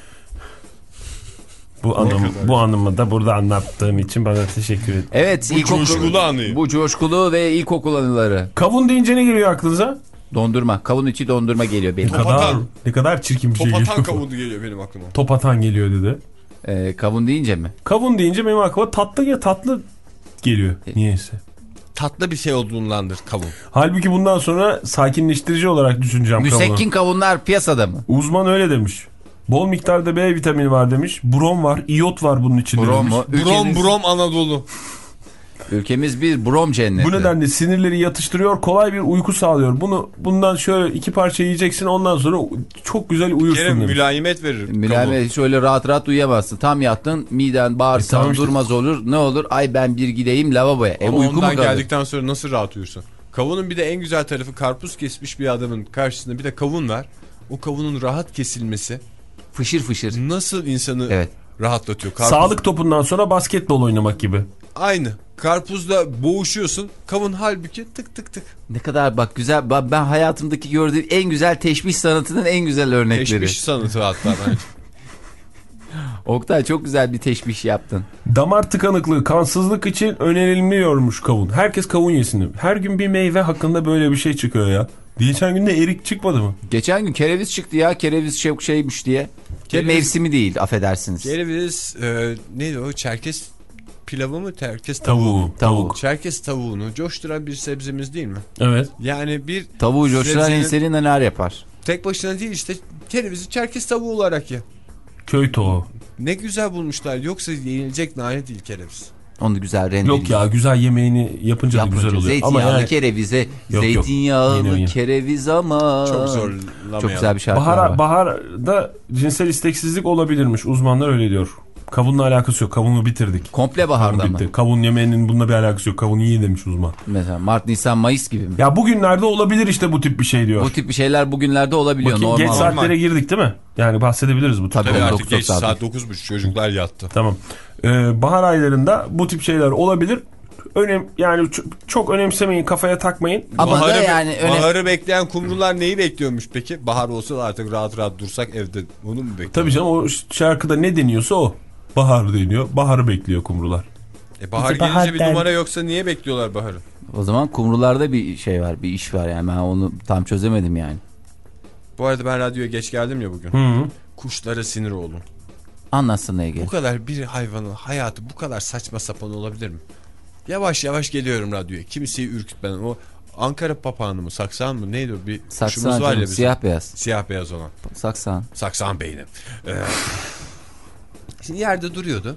Bu anım, bu anımı da burada anlattığım için bana teşekkür ederim. Evet, bu ilkokul, coşkulu anıyı. Bu coşkulu ve ilkokul anıları. Kavun deyince ne geliyor aklınıza? Dondurma. Kavun içi dondurma geliyor benim. Ne kadar, ne kadar çirkin bir şey geliyor. Top atan kavun geliyor benim aklıma. Top atan geliyor dedi. Ee, kavun deyince mi? Kavun deyince benim aklıma tatlı ya tatlı geliyor. Niyeyse. Tatlı bir şey olduğundandır kavun. Halbuki bundan sonra sakinleştirici olarak düşüneceğim kavunu. Müsekkin kavunlar piyasada mı? Uzman öyle demiş. Bol miktarda B vitamini var demiş. Brom var, iyot var bunun içinde brom demiş. mu? Brom, brom Anadolu. Ülkemiz bir brom cenneti. Bu nedenle sinirleri yatıştırıyor, kolay bir uyku sağlıyor. Bunu bundan şöyle iki parça yiyeceksin, ondan sonra çok güzel uyursun. Kerem demiş. mülayimet verir. Mülayim şöyle rahat rahat uyuyamazsın. Tam yattın, miden bağırsan E, tamam işte. durmaz olur. Ne olur? Ay ben bir gideyim lavaboya. E, Ama uyku mu ondan kalır? geldikten sonra nasıl rahat uyursun? Kavunun bir de en güzel tarafı, karpuz kesmiş bir adamın karşısında bir de kavun var. O kavunun rahat kesilmesi Fışır fışır. nasıl insanı Evet. rahatlatıyor. Karpuz... Sağlık topundan sonra basketbol oynamak gibi. Aynı. Karpuzda boğuşuyorsun. Kavun halbuki tık tık tık. Ne kadar bak güzel. Bak, ben hayatımdaki gördüğüm en güzel teşbih sanatının en güzel örnekleri. Teşbih sanatı hatta bence. Oktay çok güzel bir teşbih yaptın. Damar tıkanıklığı, kansızlık için önerilmiyormuş kavun. Herkes kavun yesin. Her gün bir meyve hakkında böyle bir şey çıkıyor ya. Geçen gün de erik çıkmadı mı? Geçen gün kereviz çıktı ya. Kereviz çok şeymiş diye. Ve Kereviz- mevsimi değil, affedersiniz. Kereviz e, neydi o? Çerkez pilavı mı? Çerkez tavuğu. Tavuğu. Tavuk. Çerkez tavuğunu coşturan bir sebzemiz değil mi? Evet. Yani bir Tavuğu coşturan sebzenin insanı neler yapar? tek başına değil işte, kerevizi Çerkez tavuğu olarak ye. Köy tavuğu. Ne güzel bulmuşlar. Yoksa yenilecek nane değil kereviz. Onu güzel rendeli. Yok ya, güzel yemeğini yapınca, da güzel oluyor. Zeytinyağlı Ama yani kerevize, Yok, yok. zeytinyağlı Yeni oyun. kereviz ama. Çok zorlamayalım. Çok güzel bir şarkı bahar, var. baharda cinsel isteksizlik olabilirmiş. Uzmanlar öyle diyor. Kavunla alakası yok. Kavunu bitirdik. Komple baharda Kavun mı? bitti. Kavun yemeğinin bununla bir alakası yok. Kavun iyi demiş uzman. Mesela Mart, Nisan, Mayıs gibi mi? Ya bugünlerde olabilir işte bu tip bir şey diyor. Bu tip bir şeyler bugünlerde olabiliyor. Bakayım, normal. geç saatlere girdik değil mi? Yani bahsedebiliriz bu Tabii. tabii. Tabii Dokuz, artık geç dokuz saat dokuz buçuk çocuklar yattı. Tamam. Ee, bahar aylarında bu tip şeyler olabilir. Önem yani çok, çok önemsemeyin, kafaya takmayın. Ama da Baharı, yani öyle- baharı bekleyen kumrular neyi bekliyormuş peki? Bahar olsa da artık rahat rahat dursak evde. Onu mu bekliyor? Tabii canım, o şarkıda ne deniyorsa o. Bahar deniyor. Baharı bekliyor kumrular. E bahar İşte gelince bahar bir der- numara yoksa niye bekliyorlar baharı? O zaman kumrularda bir şey var, bir iş var yani. Ben onu tam çözemedim yani. Bu arada ben radyoya geç geldim ya bugün. Hı -hı. Kuşlara sinir oldum. Anlatsana Ege. Bu kadar bir hayvanın hayatı bu kadar saçma sapan olabilir mi? Yavaş yavaş geliyorum radyoya. Kimseyi ürkütmeden. O Ankara papağanı mı, saksan mı, neydi o? Bir Saksan kuşumuz var canım, ya bizim. siyah beyaz. Siyah beyaz olan. Saksan. Saksan beyni. Ee, şimdi yerde duruyordu.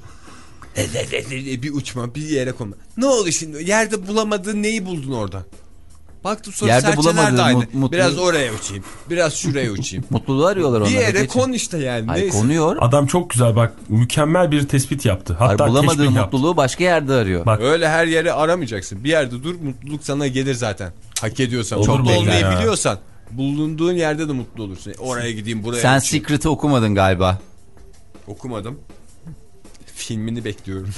Bir uçma, bir yere konma. Ne oldu şimdi? Yerde bulamadığın neyi buldun orada? Baktım sonra Yerde serçeler bulamadığın de aynı. mut- mutlu- Biraz oraya uçayım. Biraz şuraya uçayım. Mutluluğu arıyorlar onlar. bir yere Geçin. kon işte yani. Ay Neyse. konuyor. Adam çok güzel, bak mükemmel bir tespit yaptı. Hatta Ay, bulamadığı teşbih yaptı. mutluluğu başka yerde arıyor. Bak. Öyle her yere aramayacaksın. Bir yerde dur, mutluluk sana gelir zaten. Hak ediyorsan. Olur Mutlu mu olmayı ya? biliyorsan bulunduğun yerde de mutlu olursun. Oraya gideyim, buraya Sen uçayım. Secret'ı okumadın galiba. Okumadım. Filmini bekliyorum.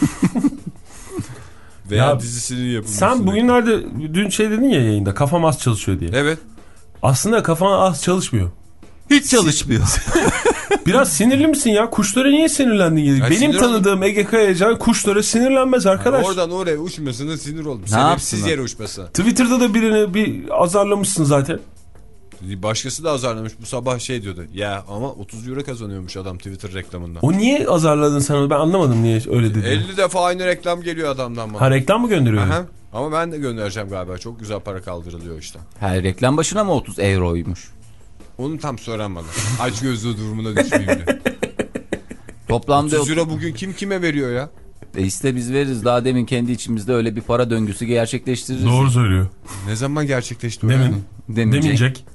Veya Ya, dizisinin yapılmasını. Sen bugünlerde dün şey dedin ya yayında, kafam az çalışıyor diye. Evet. Aslında kafan az çalışmıyor. Hiç çalışmıyor. Biraz sinirli misin ya? Kuşlara niye sinirlendin? Ya Benim sinir tanıdığım Ege Kayacan kuşlara sinirlenmez arkadaş. Oradan oraya uçmasına sinir oldum. Ne Sebepsiz yapsın yere uçmasına. Twitter'da da birini bir azarlamışsın zaten. Başkası da azarlamış. Bu sabah şey diyordu. Ya ama otuz euro kazanıyormuş adam Twitter reklamından. O niye azarladın sen onu? Ben anlamadım niye öyle dedi. elli defa aynı reklam geliyor adamdan bana. Ha, reklam mı gönderiyor? Aha. Ama ben de göndereceğim galiba. Çok güzel para kaldırılıyor işte. Her reklam başına mı otuz euroymuş? Onu tam soran bana. Aç gözlü durumuna düşmeyeyim diye. Toplamda otuz euro bugün kim kime veriyor ya? E işte biz veririz. Daha demin kendi içimizde öyle bir para döngüsü gerçekleştiririz. Doğru söylüyor. Ne zaman gerçekleşti o? Demin. ya? Demeyecek. Demeyecek.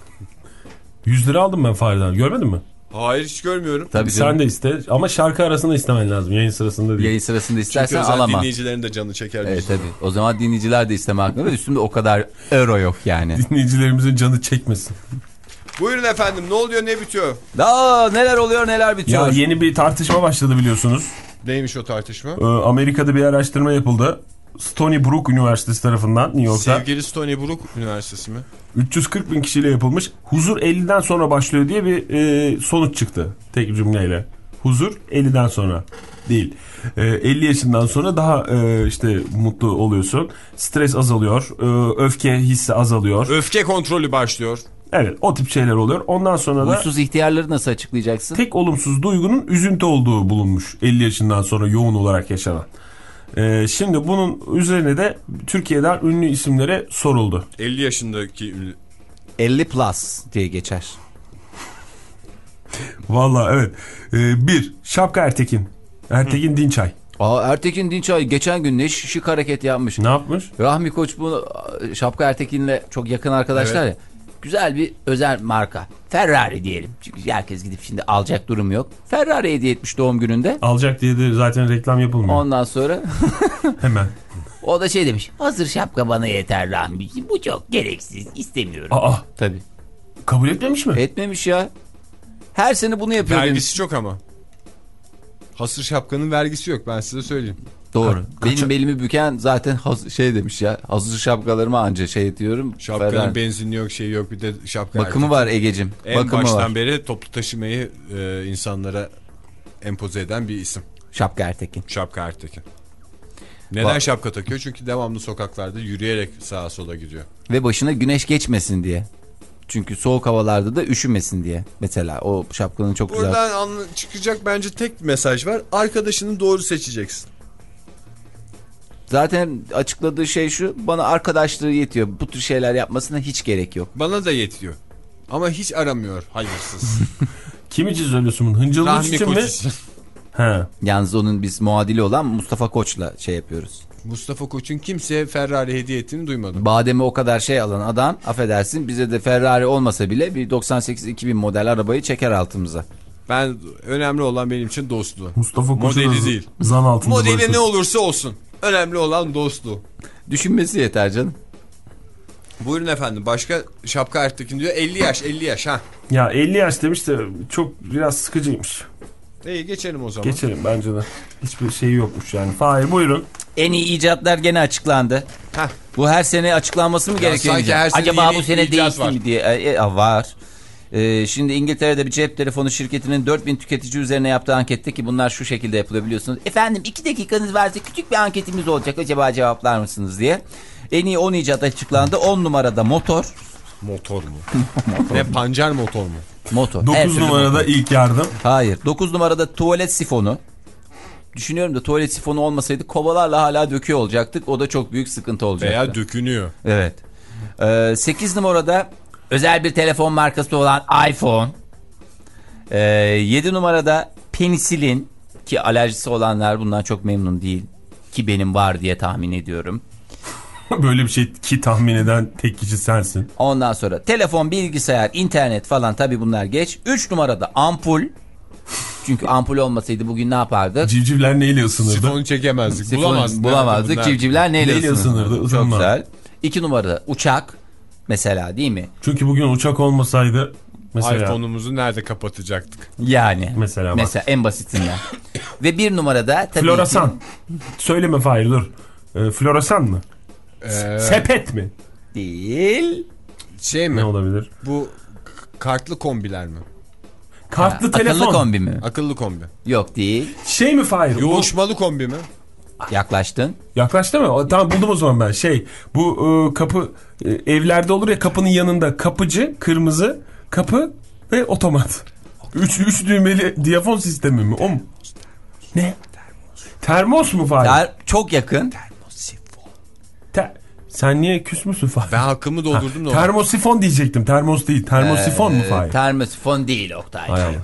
yüz lira aldım ben Fahri'den. Görmedin mi? Hayır, hiç görmüyorum. Tabii Sen canım. de iste ama şarkı arasında istemen lazım. Yayın sırasında değil. Yayın sırasında Çünkü istersen özel alama. dinleyicilerin de canı çeker. Evet tabii. O zaman dinleyiciler de isteme hakkında ve üstümde o kadar euro yok yani. Dinleyicilerimizin canı çekmesin. Buyurun efendim, ne oluyor ne bitiyor? Aa, neler oluyor neler bitiyor. Ya yeni bir tartışma başladı biliyorsunuz. Neymiş o tartışma? Ee, Amerika'da bir araştırma yapıldı. Stony Brook Üniversitesi tarafından New York'ta. Sevgili Stony Brook Üniversitesi mi? üç yüz kırk bin kişiyle yapılmış. Huzur elliden sonra başlıyor diye bir e, sonuç çıktı. Tek cümleyle. Huzur elliden sonra değil. E, elli yaşından sonra daha e, işte mutlu oluyorsun. Stres azalıyor. E, öfke hissi azalıyor. Öfke kontrolü başlıyor. Evet, o tip şeyler oluyor. Ondan sonra da Huysuz ihtiyarları nasıl açıklayacaksın? tek olumsuz duygunun üzüntü olduğu bulunmuş. elli yaşından sonra yoğun olarak yaşanan. E, şimdi bunun üzerine de Türkiye'den ünlü isimlere soruldu. elli yaşındaki ünlü. elli plus diye geçer. Vallahi evet. E, bir, Şapka Ertekin. Ertekin Dinçay. Aa, Ertekin Dinçay geçen gün ne şık hareket yapmış. Ne yapmış? Rahmi Koç bu Şapka Ertekin'le çok yakın arkadaşlar evet. ya. Güzel bir özel marka. Ferrari diyelim. Çünkü herkes gidip şimdi alacak durum yok. Ferrari hediye etmiş doğum gününde. Alacak diye de zaten reklam yapılmıyor. Ondan sonra. Hemen. O da şey demiş. Hazır şapka bana yeter Rahmi'ciğim. Bu çok gereksiz. İstemiyorum. Aa. Tabii. Kabul etmemiş mi? Etmemiş ya. Her sene bunu yapıyor. Vergisi demiş. çok ama. Hasır şapkanın vergisi yok, ben size söyleyeyim. Doğru. Ka- Benim kaça- belimi büken zaten şey demiş ya. Hazır şapkalarımı anca şey diyorum. Şapkanın Ferrari. benzini yok, şeyi yok, bir de şapka. Bakımı erkek. var Egecim. En Bakımı baştan var. beri toplu taşımayı e, insanlara empoze eden bir isim. Şapka Ertekin. Şapka Ertekin. Neden Ba- şapka takıyor? Çünkü devamlı sokaklarda yürüyerek sağa sola gidiyor. Ve başına güneş geçmesin diye. Çünkü soğuk havalarda da üşümesin diye. Mesela o şapkanın çok güzel. Buradan anla- çıkacak bence tek mesaj var. Arkadaşını doğru seçeceksin. Zaten açıkladığı şey şu. Bana arkadaşlığı yetiyor. Bu tür şeyler yapmasına hiç gerek yok. Bana da yetiyor. Ama hiç aramıyor hayırsız. Kim için söylüyorsun bunu? Hıncılı Rahmi için Koç mi? için. He. Yalnız onun biz muadili olan Mustafa Koç'la şey yapıyoruz. Mustafa Koç'un kimseye Ferrari hediye ettiğini duymadım. Bademe o kadar şey alan adam, affedersin, bize de Ferrari olmasa bile bir doksan sekiz iki bin model arabayı çeker altımıza. Ben önemli olan benim için dostluğu. Mustafa Koç'u Modeli da değil. zan altında Modeli bırakıyor. ne olursa olsun. Önemli olan dostluğu. Düşünmesi yeter canım. Buyurun efendim. Başka Şapka Ertekin diyor. elli yaş elli yaş ha. Ya elli yaş demiş de çok biraz sıkıcıymış. İyi geçelim o zaman. Geçelim bence de. Hiçbir şeyi yokmuş yani. Fahir buyurun. En iyi icatlar gene açıklandı. Heh. Bu her sene açıklanması mı Ya gerekiyor? sanki her sene Acaba yeni bu sene icat değişti var. mi diye. E, e, var. E, şimdi İngiltere'de bir cep telefonu şirketinin dört bin tüketici üzerine yaptığı ankette, ki bunlar şu şekilde yapılıyor biliyorsunuz. Efendim iki dakikanız varsa küçük bir anketimiz olacak. Acaba cevaplar mısınız diye. En iyi on icat açıklandı. on numarada motor. Motor mu? Ne, pancar motor mu? Motor. Her dokuz türlü numarada motor. ilk yardım. Hayır. dokuz numarada tuvalet sifonu. Düşünüyorum da tuvalet sifonu olmasaydı kovalarla hala döküyor olacaktık. O da çok büyük sıkıntı olacaktı. Veya dökünüyor. Evet. Ee, sekiz numarada özel bir telefon markası olan iPhone. Ee, yedi numarada penisilin, ki alerjisi olanlar bundan çok memnun değil. Ki benim var diye tahmin ediyorum. Böyle bir şey ki tahmin eden tek kişi sensin. Ondan sonra telefon, bilgisayar, internet falan, tabii bunlar geç. üç numarada ampul. Çünkü ampul olmasaydı bugün ne yapardık? Civcivler neyle ısınırdı? Sifonu çekemezdik. Sifon- Bulamazdık. bulamazdık. Nerede? Civcivler neyle, Neyle ısınırdı? ısınırdı? Çok Isınma. güzel. iki numarada uçak. Mesela, değil mi? Çünkü bugün uçak olmasaydı mesela. iPhone'umuzu nerede kapatacaktık? Yani. Mesela bak. Mesela en basitinden. Ve bir numarada tabii Floresan. ki... Söyleme Fahir dur. Ee, floresan mı? Ee, Sepet mi? Değil. şey mi? Ne olabilir? Bu kartlı kombiler mi? Kartlı Ha, telefon. Akıllı kombi mi? Akıllı kombi. Yok, değil. Şey mi Fahir? Bu- Yoğuşmalı kombi mi? Yaklaştın. Yaklaştı mı? O, tamam buldum o zaman ben. Şey bu e, kapı e, evlerde olur ya, kapının yanında kapıcı, kırmızı kapı ve otomat. Üç, üç düğmeli diyafon sistemi mi? O mu? Ne? Termos mu Fahir? Ter- çok yakın. Ter- Sen niye küs müsün Fahir? Ben hakkımı doldurdum da. Ha, termosifon diyecektim. Termos değil. Termosifon mu Fahir? Termosifon değil Oktay. Hay Allah.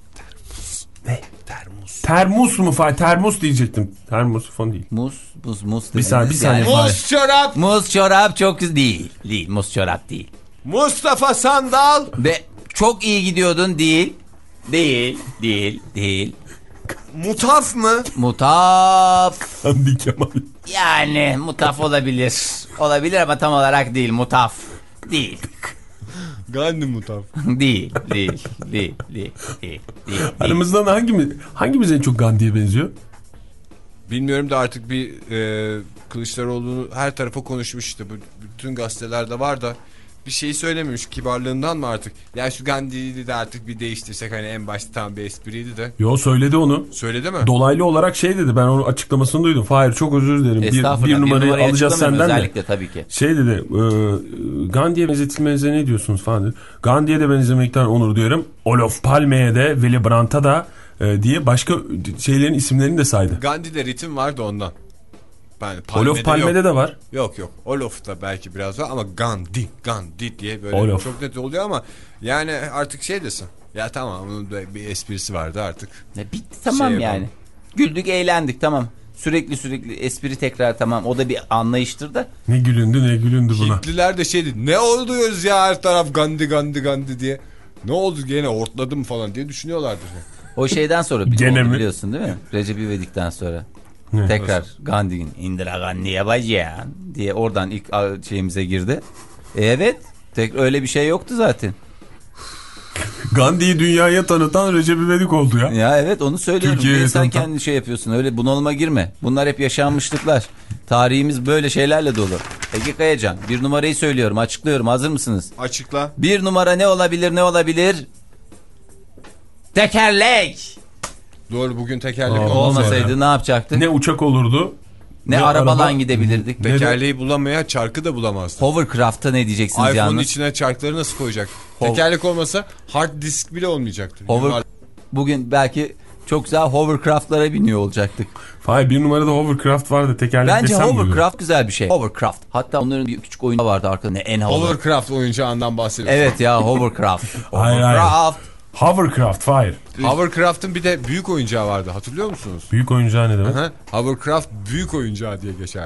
Ne? Termos. Termos mu Fahir? Termos diyecektim. Termosifon değil. Muz, muz, muz. Bir saniye, bir saniye. Yani- Muz çorap. Muz çorap çok güzel değil. Değil, muz çorap değil. Mustafa Sandal. Ve çok iyi gidiyordun, değil. Değil, değil, değil. Mutaf mı? Mutaf. Hamdi Kemal. Yani mutaf olabilir. Olabilir ama tam olarak değil. Mutaf. Değil. Gandhi Mutaf. Değil, değil, değil, değil, değil, değil. Aramızdan hangimiz, hangimiz en çok Gandhi'ye benziyor? Bilmiyorum da artık bir e, Kılıçdaroğlu'nu her tarafa konuşmuş işte. Bu, bütün gazetelerde var da bir şeyi söylememiş, kibarlığından mı artık? Ya şu Gandhi'yi de artık bir değiştirsek, hani en başta tam bir espriydi de. Yo, söyledi onu. Söyledi mi? Dolaylı olarak şey dedi, ben onun açıklamasını duydum. Hayır, çok özür dilerim. Bir, Estağfurullah, bir numarayı numarayı alacağız açıklamayın senden de. özellikle tabii ki. Şey dedi, e, Gandhi'ye benzetilmenize ne diyorsunuz falan dedi. Gandhi'ye de benzemekten onur duyarım. Olof Palme'ye de, Willy Brandt'a da e, diye başka şeylerin isimlerini de saydı. Gandhi'de ritim vardı ondan. Ben, Palme'de Olof Palme'de yok. de var. Yok yok. Olof'ta belki biraz var ama Gandhi, Gandhi diye böyle Olof. çok net oluyor ama yani artık şey desin. Ya tamam, onun da bir esprisi vardı artık. Ne bitti tamam Şey yani. yapalım. Güldük, eğlendik, tamam. Sürekli sürekli espri tekrar, tamam o da bir anlayıştır da. Ne gülündü ne gülündü buna. Hintliler de şeydi, ne oluyoruz ya her taraf Gandhi Gandhi Gandhi diye. Ne oldu gene, ortladım falan diye düşünüyorlardır. O şeyden sonra bir Gene oldu mi? biliyorsun değil mi? Recep İvedik'ten sonra. Ne? Tekrar Gandhi'nin Indira Gandhi'ye bacayan diye oradan ilk şeyimize girdi. E evet. Tek öyle bir şey yoktu zaten. Gandhi'yi dünyaya tanıtan Recep İvedik oldu ya. Ya evet, onu söylüyorum. Türkiye'ye Sen tanıtan. kendi şey yapıyorsun. Öyle bunalıma girme. Bunlar hep yaşanmışlıklar. Tarihimiz böyle şeylerle dolu. Ege Kayacan, bir numarayı söylüyorum, açıklıyorum. Hazır mısınız? Açıkla. Bir numara ne olabilir, ne olabilir? Tekerlek. Doğru, bugün tekerlek Aa, olmasaydı. Olmasaydı ne yapacaktık? Ne, Ne uçak olurdu. ne arabalan gidebilirdik? Ne- Tekerleği bulamaya çarkı da bulamazdı. Hovercraft'a ne diyeceksiniz iPhone'un yalnız? içine çarkları nasıl koyacak? Hov- Tekerlek olmasa hard disk bile olmayacaktı. Hover... Yuvarlak- Bugün belki çok güzel hovercraft'lara biniyor olacaktık. Hayır, bir numarada hovercraft vardı, tekerlek Bence desem mi? hovercraft güzel bir şey. Hovercraft. Hatta onların bir küçük oyunu vardı arkada. Ne en havalı. Hovercraft oyuncağından bahsediyorsun. Evet ya, hovercraft. Hayır, hayır. Hovercraft. Hovercraft, hayır. Hovercraft'ın bir de büyük oyuncağı vardı, hatırlıyor musunuz? Büyük oyuncağı ne demek? Aha, Hovercraft büyük oyuncağı diye geçerdi.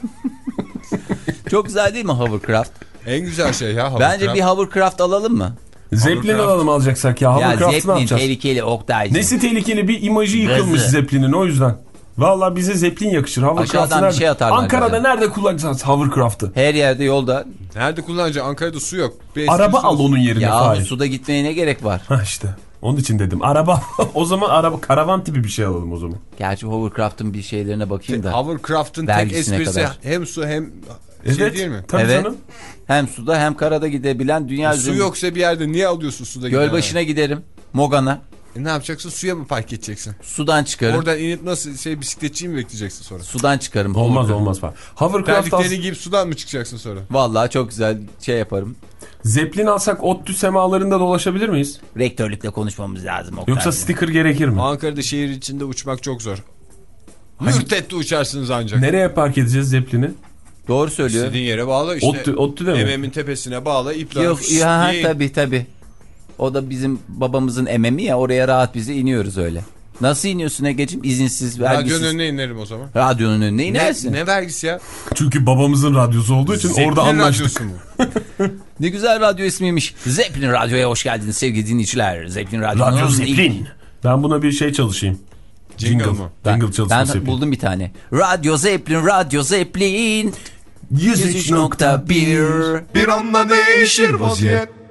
Çok güzel değil mi hovercraft? En güzel şey ya Hovercraft. Bence bir hovercraft alalım mı? Zeppelin Hovercraft. alalım alacaksak ya. Ya Hovercraft'ı ne Zeppelin yapacağız? tehlikeli Oktay'cığım. Nesi tehlikeli, bir imajı yıkılmış Gazı. Zeppelin'in, o yüzden. Valla bize Zeppelin yakışır. Hovercraft'ı Aşağıdan bir nerede? şey atarlar Ankara'da böyle. nerede kullanacağız hovercraft'ı? Her yerde yolda. Nerede kullanacaksın? Ankara'da su yok. Bir Araba esprisi al olsun. onun yerine. Ya Fahir. suda gitmeye ne gerek var? Ha işte. Onun için dedim. Araba. O zaman araba, karavan tipi bir şey alalım o zaman. Gerçi hovercraft'ın bir şeylerine bakayım da. Hovercraft'ın tek Vergisine esprisi kadar. hem su hem Evet. şey değil mi? Tabii Evet. canım. Hem suda hem karada gidebilen dünya Su üzerinde. yoksa bir yerde niye alıyorsun suda Göl giden başına giderim. Mogana. E ne yapacaksın? Suya mı park edeceksin? Sudan çıkarım. Oradan inip nasıl şey bisikletçiyi mi bekleyeceksin sonra? Sudan çıkarım. Olmaz Hovercraft. olmaz falan. Hovercraft Terliklerini alsak, giyip sudan mı çıkacaksın sonra? Vallahi çok güzel şey yaparım. Zeppelin alsak ODTÜ semalarında dolaşabilir miyiz? Rektörlükle konuşmamız lazım Oktay. Yoksa sticker gerekir mi? Ankara'da şehir içinde uçmak çok zor. Mürtet'te uçarsınız ancak. Nereye park edeceğiz Zeppelin'i? Doğru söylüyor. İstediğin yere bağla işte. ODTÜ, ODTÜ'de mi? M M'in tepesine bağla, iple. Yok ya, tabii tabii. O da bizim babamızın ememi ya, oraya rahat bizi iniyoruz öyle. Nasıl iniyorsun Ege'ciğim? İzinsiz, vergisiz. Radyonun önüne inerim o zaman. Radyonun önüne Ne, inersin. Ne, ne vergisi ya? Çünkü babamızın radyosu olduğu için Zeppelin orada anlaştık. radyosu mu? ne güzel radyo ismiymiş. Zeppelin Radyo'ya hoş geldiniz sevgili dinleyiciler. Zeppelin Radyo'nun Radyo ilk- Zeppelin. Ben buna bir şey çalışayım. Jingle Jingle. mı? Ben, Jingle çalışması ben yapayım. buldum bir tane. Radyo Zeppelin, Radyo Zeppelin. yüz üç nokta bir. Bir anda değişir vaziyet.